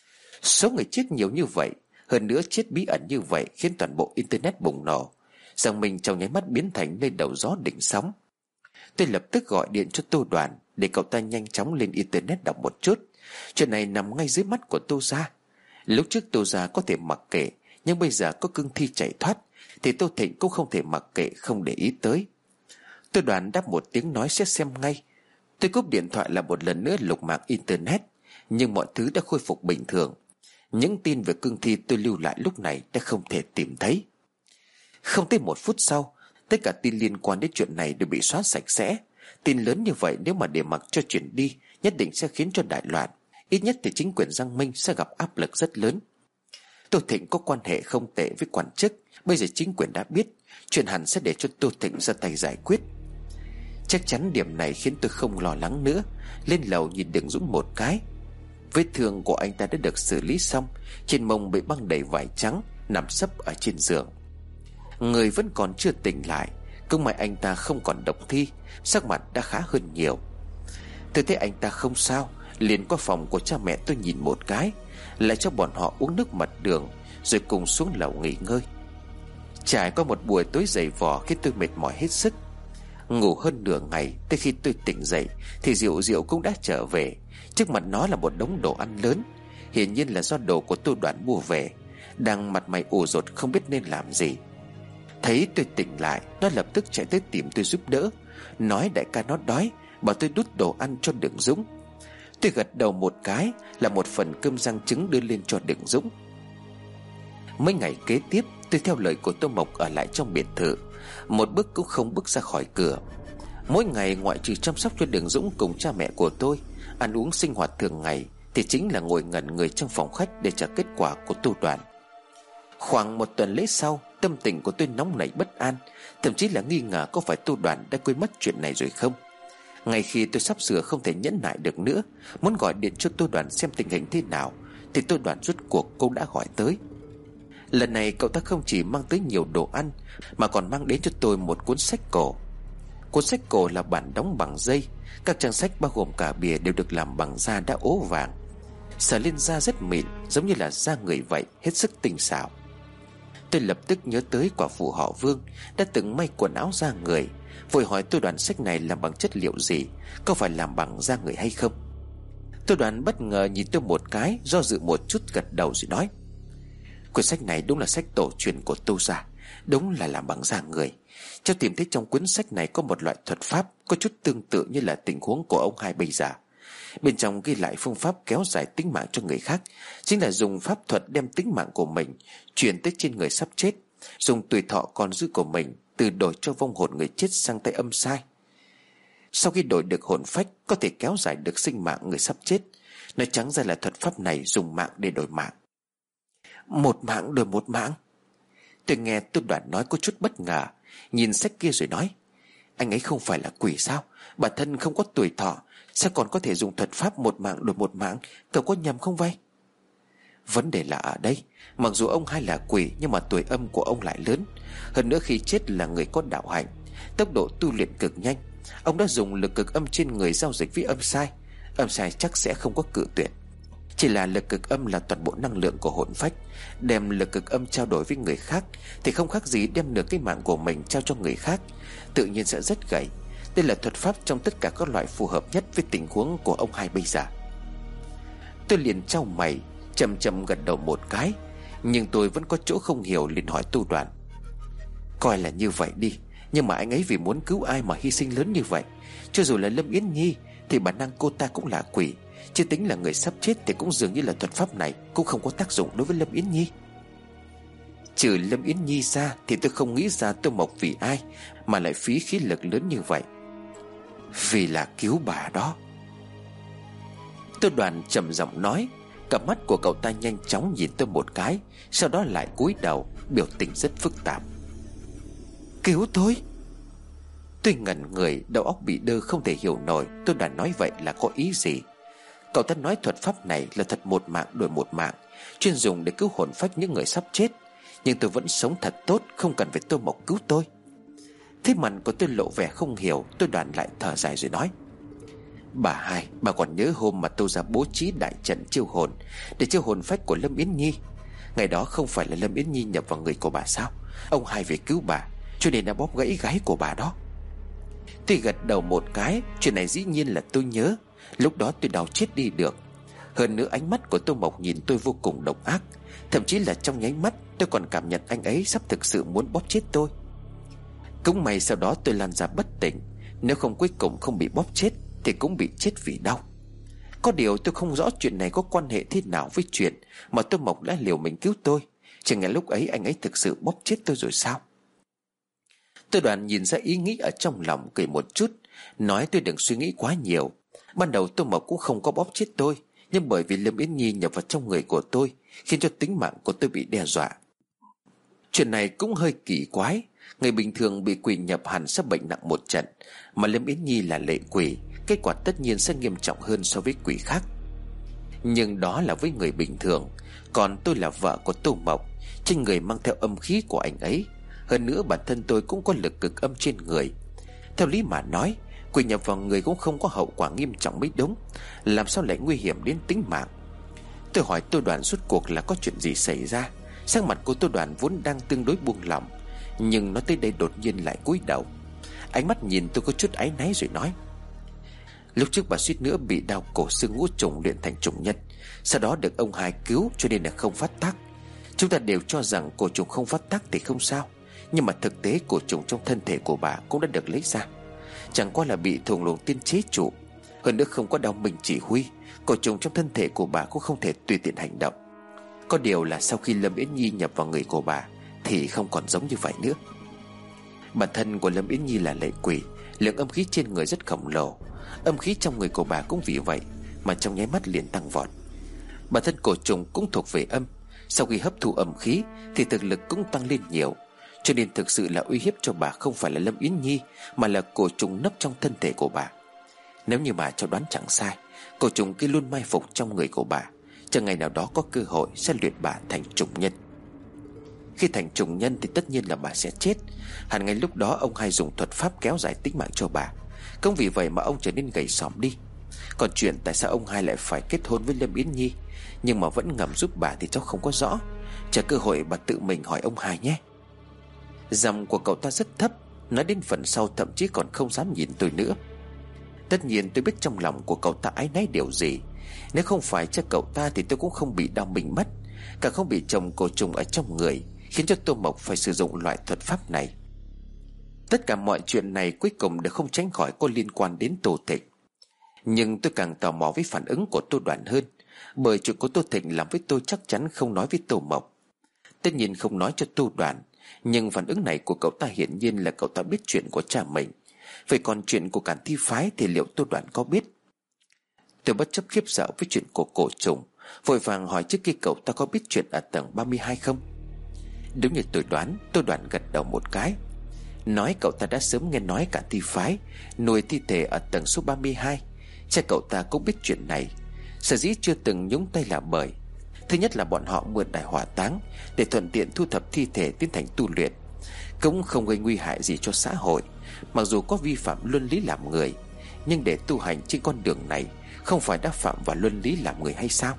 Speaker 2: Số người chết nhiều như vậy, hơn nữa chết bí ẩn như vậy, khiến toàn bộ internet bùng nổ, rằng mình trong nháy mắt biến thành lên đầu gió đỉnh sóng. Tôi lập tức gọi điện cho Tô Đoàn để cậu ta nhanh chóng lên internet đọc một chút. Chuyện này nằm ngay dưới mắt của Tô gia. Lúc trước Tô gia có thể mặc kệ, nhưng bây giờ có cương thi chạy thoát thì Tô Thịnh cũng không thể mặc kệ, không để ý tới. Tô Đoàn đáp một tiếng nói sẽ xem ngay. Tôi cúp điện thoại là một lần nữa lục mạng internet, nhưng mọi thứ đã khôi phục bình thường. Những tin về cương thi tôi lưu lại lúc này đã không thể tìm thấy. Không tới một phút sau, tất cả tin liên quan đến chuyện này đều bị xóa sạch sẽ. Tin lớn như vậy nếu mà để mặc cho chuyển đi, nhất định sẽ khiến cho đại loạn. Ít nhất thì chính quyền Giang Minh sẽ gặp áp lực rất lớn. Tô Thịnh có quan hệ không tệ với quan chức, bây giờ chính quyền đã biết, chuyện hẳn sẽ để cho Tô Thịnh ra tay giải quyết. Chắc chắn điểm này khiến tôi không lo lắng nữa. Lên lầu nhìn Đường Dũng một cái. Vết thương của anh ta đã được xử lý xong, trên mông bị băng đầy vải trắng, nằm sấp ở trên giường. Người vẫn còn chưa tỉnh lại. Cũng may anh ta không còn độc thi, sắc mặt đã khá hơn nhiều. Tôi thấy anh ta không sao, liền qua phòng của cha mẹ tôi nhìn một cái, lại cho bọn họ uống nước mật đường, rồi cùng xuống lầu nghỉ ngơi. Trải qua một buổi tối dày vò khiến tôi mệt mỏi hết sức. Ngủ hơn nửa ngày, tới khi tôi tỉnh dậy thì Diệu Diệu cũng đã trở về. Trước mặt nó là một đống đồ ăn lớn, hiển nhiên là do đồ của Tô Đoàn mua về. Đang mặt mày ủ rột không biết nên làm gì. Thấy tôi tỉnh lại, nó lập tức chạy tới tìm tôi giúp đỡ, nói đại ca nó đói, bảo tôi đút đồ ăn cho Đường Dũng. Tôi gật đầu một cái, là một phần cơm rang trứng đưa lên cho Đường Dũng. Mấy ngày kế tiếp, tôi theo lời của Tô Mộc ở lại trong biệt thự, một bước cũng không bước ra khỏi cửa. Mỗi ngày ngoại trừ chăm sóc cho Đường Dũng cùng cha mẹ của tôi, ăn uống sinh hoạt thường ngày, thì chính là ngồi ngẩn người trong phòng khách để chờ kết quả của Tô Đoàn. Khoảng một tuần lễ sau, tâm tình của tôi nóng nảy bất an, thậm chí là nghi ngờ có phải Tô Đoàn đã quên mất chuyện này rồi không. Ngay khi tôi sắp sửa không thể nhẫn nại được nữa, muốn gọi điện cho Tô Đoàn xem tình hình thế nào, thì Tô Đoàn rốt cuộc cũng đã gọi tới. Lần này cậu ta không chỉ mang tới nhiều đồ ăn, mà còn mang đến cho tôi một cuốn sách cổ. Cuốn sách cổ là bản đóng bằng dây. Các trang sách bao gồm cả bìa đều được làm bằng da đã ố vàng, sờ lên da rất mịn, giống như là da người vậy, hết sức tinh xảo. Tôi lập tức nhớ tới quả phụ họ Vương đã từng may quần áo da người, vội hỏi Tô Đoàn sách này làm bằng chất liệu gì, có phải làm bằng da người hay không. Tô Đoàn bất ngờ nhìn tôi một cái, do dự một chút gật đầu rồi nói: Quyển sách này đúng là sách tổ truyền của Tô gia, đúng là làm bằng da người. Cháu tìm thấy trong cuốn sách này có một loại thuật pháp có chút tương tự như là tình huống của ông hai bây giờ. Bên trong ghi lại phương pháp kéo dài tính mạng cho người khác, chính là dùng pháp thuật đem tính mạng của mình chuyển tới trên người sắp chết, dùng tuổi thọ còn dư của mình từ đổi cho vong hồn người chết sang tay âm sai. Sau khi đổi được hồn phách, có thể kéo dài được sinh mạng người sắp chết. Nói trắng ra là thuật pháp này dùng mạng để đổi mạng. Một mạng đổi một mạng? Tôi nghe Tô Đoàn nói có chút bất ngờ, nhìn sách kia rồi nói: Anh ấy không phải là quỷ sao? Bản thân không có tuổi thọ, sao còn có thể dùng thuật pháp một mạng đổi một mạng? Cậu có nhầm không vậy? Vấn đề là ở đây, mặc dù ông hai là quỷ, nhưng mà tuổi âm của ông lại lớn. Hơn nữa khi chết là người có đạo hạnh, tốc độ tu luyện cực nhanh. Ông đã dùng lực cực âm trên người giao dịch với âm sai. Âm sai chắc sẽ không có cự tuyệt. Chỉ là lực cực âm là toàn bộ năng lượng của hồn phách, đem lực cực âm trao đổi với người khác thì không khác gì đem nửa cái mạng của mình trao cho người khác, tự nhiên sẽ rất gầy. Đây là thuật pháp trong tất cả các loại phù hợp nhất với tình huống của ông hai bây giờ. Tôi liền chau mày, chậm chậm gật đầu một cái, nhưng tôi vẫn có chỗ không hiểu, liền hỏi Tô Đoàn: Coi là như vậy đi, nhưng mà anh ấy vì muốn cứu ai mà hy sinh lớn như vậy? Cho dù là Lâm Yến Nhi thì bản năng cô ta cũng là quỷ, chứ tính là người sắp chết thì cũng dường như là thuật pháp này cũng không có tác dụng đối với Lâm Yến Nhi. Trừ Lâm Yến Nhi ra thì tôi không nghĩ ra Tô Mộc vì ai mà lại phí khí lực lớn như vậy. Vì là cứu bà đó. Tô Đoàn trầm giọng nói. Cặp mắt của cậu ta nhanh chóng nhìn tôi một cái, sau đó lại cúi đầu, biểu tình rất phức tạp. Cứu tôi? Tôi ngẩn người, đầu óc bị đơ không thể hiểu nổi tôi đã nói vậy là có ý gì. Cậu ta nói thuật pháp này là thật một mạng đổi một mạng, chuyên dùng để cứu hồn phách những người sắp chết. Nhưng tôi vẫn sống thật tốt, không cần phải Tô Mộc cứu tôi. Thế mặt của tôi lộ vẻ không hiểu. Tôi Đoàn lại thở dài rồi nói: Bà hai, bà còn nhớ hôm mà tôi ra bố trí đại trận chiêu hồn để chiêu hồn phách của Lâm Yến Nhi? Ngày đó không phải là Lâm Yến Nhi nhập vào người của bà sao? Ông hai về cứu bà, cho nên đã bóp gãy gáy của bà đó. Tôi gật đầu một cái. Chuyện này dĩ nhiên là tôi nhớ. Lúc đó tôi đau chết đi được. Hơn nữa ánh mắt của Tô Mộc nhìn tôi vô cùng độc ác. Thậm chí là trong nháy mắt tôi còn cảm nhận anh ấy sắp thực sự muốn bóp chết tôi. Cũng may sau đó tôi lăn ra bất tỉnh. Nếu không cuối cùng không bị bóp chết thì cũng bị chết vì đau. Có điều tôi không rõ chuyện này có quan hệ thế nào với chuyện mà Tô Mộc đã liều mình cứu tôi. Chẳng lẽ lúc ấy anh ấy thực sự bóp chết tôi rồi sao? Tôi Đoàn nhìn ra ý nghĩ ở trong lòng, cười một chút, nói tôi đừng suy nghĩ quá nhiều. Ban đầu Tô Mộc cũng không có bóp chết tôi, nhưng bởi vì Lâm Yến Nhi nhập vào trong người của tôi, khiến cho tính mạng của tôi bị đe dọa. Chuyện này cũng hơi kỳ quái. Người bình thường bị quỷ nhập hẳn sẽ bệnh nặng một trận, mà Lâm Yến Nhi là lệ quỷ, kết quả tất nhiên sẽ nghiêm trọng hơn so với quỷ khác. Nhưng đó là với người bình thường, còn tôi là vợ của Tô Mộc, trên người mang theo âm khí của anh ấy. Hơn nữa bản thân tôi cũng có lực cực âm trên người. Theo lý mà nói, quỷ nhập vào người cũng không có hậu quả nghiêm trọng mới đúng, làm sao lại nguy hiểm đến tính mạng? Tôi hỏi Tô Đoàn rốt cuộc là có chuyện gì xảy ra. Sắc mặt của Tô Đoàn vốn đang tương đối buông lỏng, nhưng nói tới đây đột nhiên lại cúi đầu. Ánh mắt nhìn tôi có chút áy náy rồi nói: Lúc trước bà suýt nữa bị đau cổ xương ngũ trùng luyện thành trùng nhân, sau đó được ông hai cứu cho nên là không phát tác. Chúng ta đều cho rằng cổ trùng không phát tác thì không sao, nhưng mà thực tế cổ trùng trong thân thể của bà cũng đã được lấy ra. Chẳng qua là bị thùng luồng tiên chế trụ. Hơn nữa không có đau mình chỉ huy, cổ trùng trong thân thể của bà cũng không thể tùy tiện hành động. Có điều là sau khi Lâm Yến Nhi nhập vào người của bà thì không còn giống như vậy nữa. Bản thân của Lâm Yến Nhi là lệ quỷ, lượng âm khí trên người rất khổng lồ. Âm khí trong người của bà cũng vì vậy mà trong nháy mắt liền tăng vọt. Bản thân cổ trùng cũng thuộc về âm, sau khi hấp thụ âm khí thì thực lực cũng tăng lên nhiều. Cho nên thực sự là uy hiếp cho bà không phải là Lâm Yến Nhi, mà là cổ trùng nấp trong thân thể của bà. Nếu như bà cho đoán chẳng sai, cổ trùng kia luôn mai phục trong người của bà, chẳng ngày nào đó có cơ hội sẽ luyện bà thành trùng nhân. Khi thành trùng nhân thì tất nhiên là bà sẽ chết. Hẳn ngay lúc đó ông hai dùng thuật pháp kéo dài tính mạng cho bà. Cũng vì vậy mà ông trở nên gầy xóm đi. Còn chuyện tại sao ông hai lại phải kết hôn với Lâm Yến Nhi nhưng mà vẫn ngầm giúp bà thì cháu không có rõ. Chờ cơ hội bà tự mình hỏi ông hai nhé. Giọng của cậu ta rất thấp, nói đến phần sau thậm chí còn không dám nhìn tôi nữa. Tất nhiên tôi biết trong lòng của cậu ta áy náy điều gì. Nếu không phải cho cậu ta thì tôi cũng không bị đau mình mất, càng không bị chồng cổ trùng ở trong người, khiến cho Tô Mộc phải sử dụng loại thuật pháp này. Tất cả mọi chuyện này cuối cùng đều không tránh khỏi có liên quan đến Tô Thịnh. Nhưng tôi càng tò mò với phản ứng của Tô Đoàn hơn, bởi chuyện của Tô Thịnh làm với tôi chắc chắn không nói với Tô Mộc. Tất nhiên không nói cho Tô Đoàn, nhưng phản ứng này của cậu ta hiển nhiên là cậu ta biết chuyện của cha mình. Vậy còn chuyện của Càn Thi Phái thì liệu Tô Đoàn có biết? Tôi bất chấp khiếp sợ với chuyện của cổ trùng, vội vàng hỏi trước kia cậu ta có biết chuyện ở tầng ba mươi hai không. Đúng như tôi đoán, Tô Đoàn gật đầu một cái, nói cậu ta đã sớm nghe nói Càn Thi Phái nuôi thi thể ở tầng số ba mươi hai. Cha cậu ta cũng biết chuyện này. Sở dĩ chưa từng nhúng tay là bởi, thứ nhất là bọn họ mượn đại hỏa táng để thuận tiện thu thập thi thể tiến hành tu luyện, cũng không gây nguy hại gì cho xã hội. Mặc dù có vi phạm luân lý làm người, nhưng để tu hành trên con đường này không phải đã phạm vào luân lý làm người hay sao?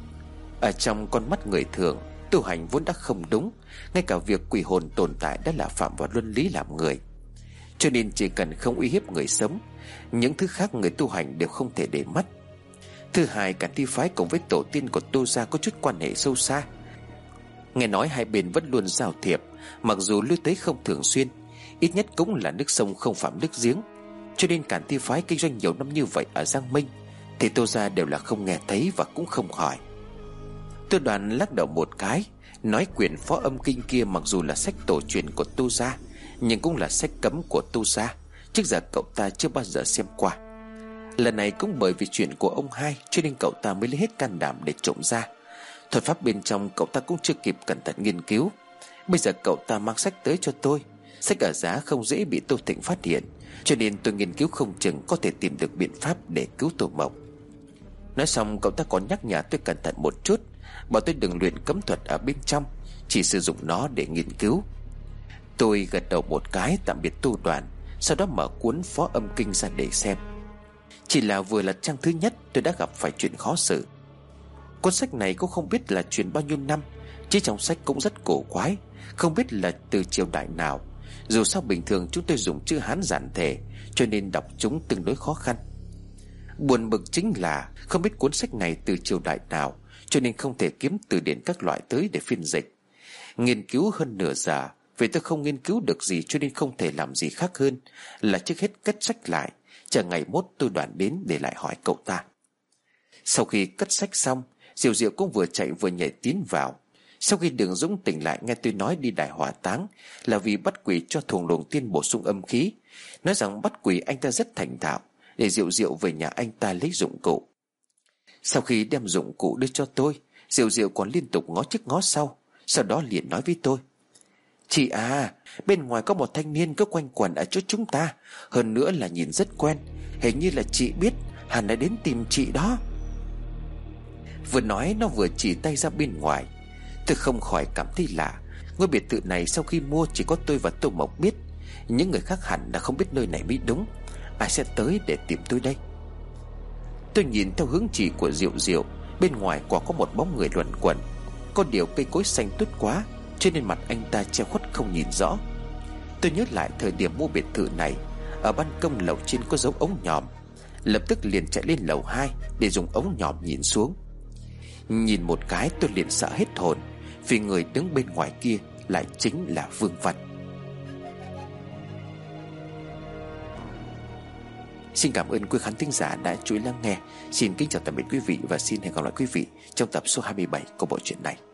Speaker 2: Ở trong con mắt người thường, tu hành vốn đã không đúng. Ngay cả việc quỷ hồn tồn tại đã là phạm vào luân lý làm người. Cho nên chỉ cần không uy hiếp người sống, những thứ khác người tu hành đều không thể để mất. Thứ hai, Càn Thi Phái cùng với tổ tiên của Tô gia có chút quan hệ sâu xa. Nghe nói hai bên vẫn luôn giao thiệp, mặc dù lui tới không thường xuyên, ít nhất cũng là nước sông không phạm nước giếng. Cho nên Càn Thi Phái kinh doanh nhiều năm như vậy ở Giang Minh thì Tô gia đều là không nghe thấy và cũng không hỏi. Tô Đoàn lắc đầu một cái, nói quyển Phó Âm Kinh kia mặc dù là sách tổ truyền của Tô gia, nhưng cũng là sách cấm của Tô gia. Trước giờ cậu ta chưa bao giờ xem qua. Lần này cũng bởi vì chuyện của ông hai, cho nên cậu ta mới lấy hết can đảm để trộm ra. Thuật pháp bên trong cậu ta cũng chưa kịp cẩn thận nghiên cứu. Bây giờ cậu ta mang sách tới cho tôi, Sách ở giá không dễ bị Tô Thịnh phát hiện, cho nên tôi nghiên cứu không chừng có thể tìm được biện pháp để cứu Tô Mộc. Nói xong cậu ta còn nhắc nhở tôi cẩn thận một chút, bảo tôi đừng luyện cấm thuật ở bên trong, chỉ sử dụng nó để nghiên cứu. Tôi gật đầu một cái tạm biệt Tô Đoàn, sau đó mở cuốn Phó Âm Kinh ra để xem. Chỉ là vừa lật trang thứ nhất tôi đã gặp phải chuyện khó xử. Cuốn sách này cũng không biết là truyền bao nhiêu năm, chứ trong sách cũng rất cổ quái, không biết là từ triều đại nào. Dù sao bình thường chúng tôi dùng chữ Hán giản thể, cho nên đọc chúng tương đối khó khăn. Buồn bực chính là không biết cuốn sách này từ triều đại nào, cho nên không thể kiếm từ điển các loại tới để phiên dịch. Nghiên cứu hơn nửa giờ, vì tôi không nghiên cứu được gì, cho nên không thể làm gì khác hơn là trước hết cất sách lại, chờ ngày mốt tôi Đoàn đến để lại hỏi cậu ta. Sau khi cất sách xong, Diệu Diệu cũng vừa chạy vừa nhảy tiến vào. Sau khi Đường Dũng tỉnh lại nghe tôi nói đi Đại Hỏa Táng là vì bắt quỷ cho Thuồng Luồng Tiên bổ sung âm khí, nói rằng bắt quỷ anh ta rất thành thạo, để Diệu Diệu về nhà anh ta lấy dụng cụ. Sau khi đem dụng cụ đưa cho tôi, Diệu Diệu còn liên tục ngó trước ngó sau, sau đó liền nói với tôi: "Chị à, bên ngoài có một thanh niên cứ quanh quẩn ở chỗ chúng ta, hơn nữa là nhìn rất quen, hình như là chị biết, hẳn là đến tìm chị đó." Vừa nói nó vừa chỉ tay ra bên ngoài. Tôi không khỏi cảm thấy lạ. Ngôi biệt thự này sau khi mua chỉ có tôi và Tô Mộc biết, những người khác hẳn là không biết nơi này mới đúng. Ai sẽ tới để tìm tôi đây? Tôi nhìn theo hướng chỉ của Diệu Diệu, bên ngoài quả có một bóng người luẩn quẩn. Có điều cây cối xanh tút quá, cho nên mặt anh ta che khuất không nhìn rõ. Tôi nhớ lại thời điểm mua biệt thự này, ở ban công lầu trên có dấu ống nhòm, lập tức liền chạy lên lầu hai để dùng ống nhòm nhìn xuống. Nhìn một cái tôi liền sợ hết hồn, vì người đứng bên ngoài kia lại chính là Vương Văn. Xin cảm ơn quý khán thính giả đã chú ý lắng nghe. Xin kính chào tạm biệt quý vị và xin hẹn gặp lại quý vị trong tập số hai mươi bảy của bộ truyện này.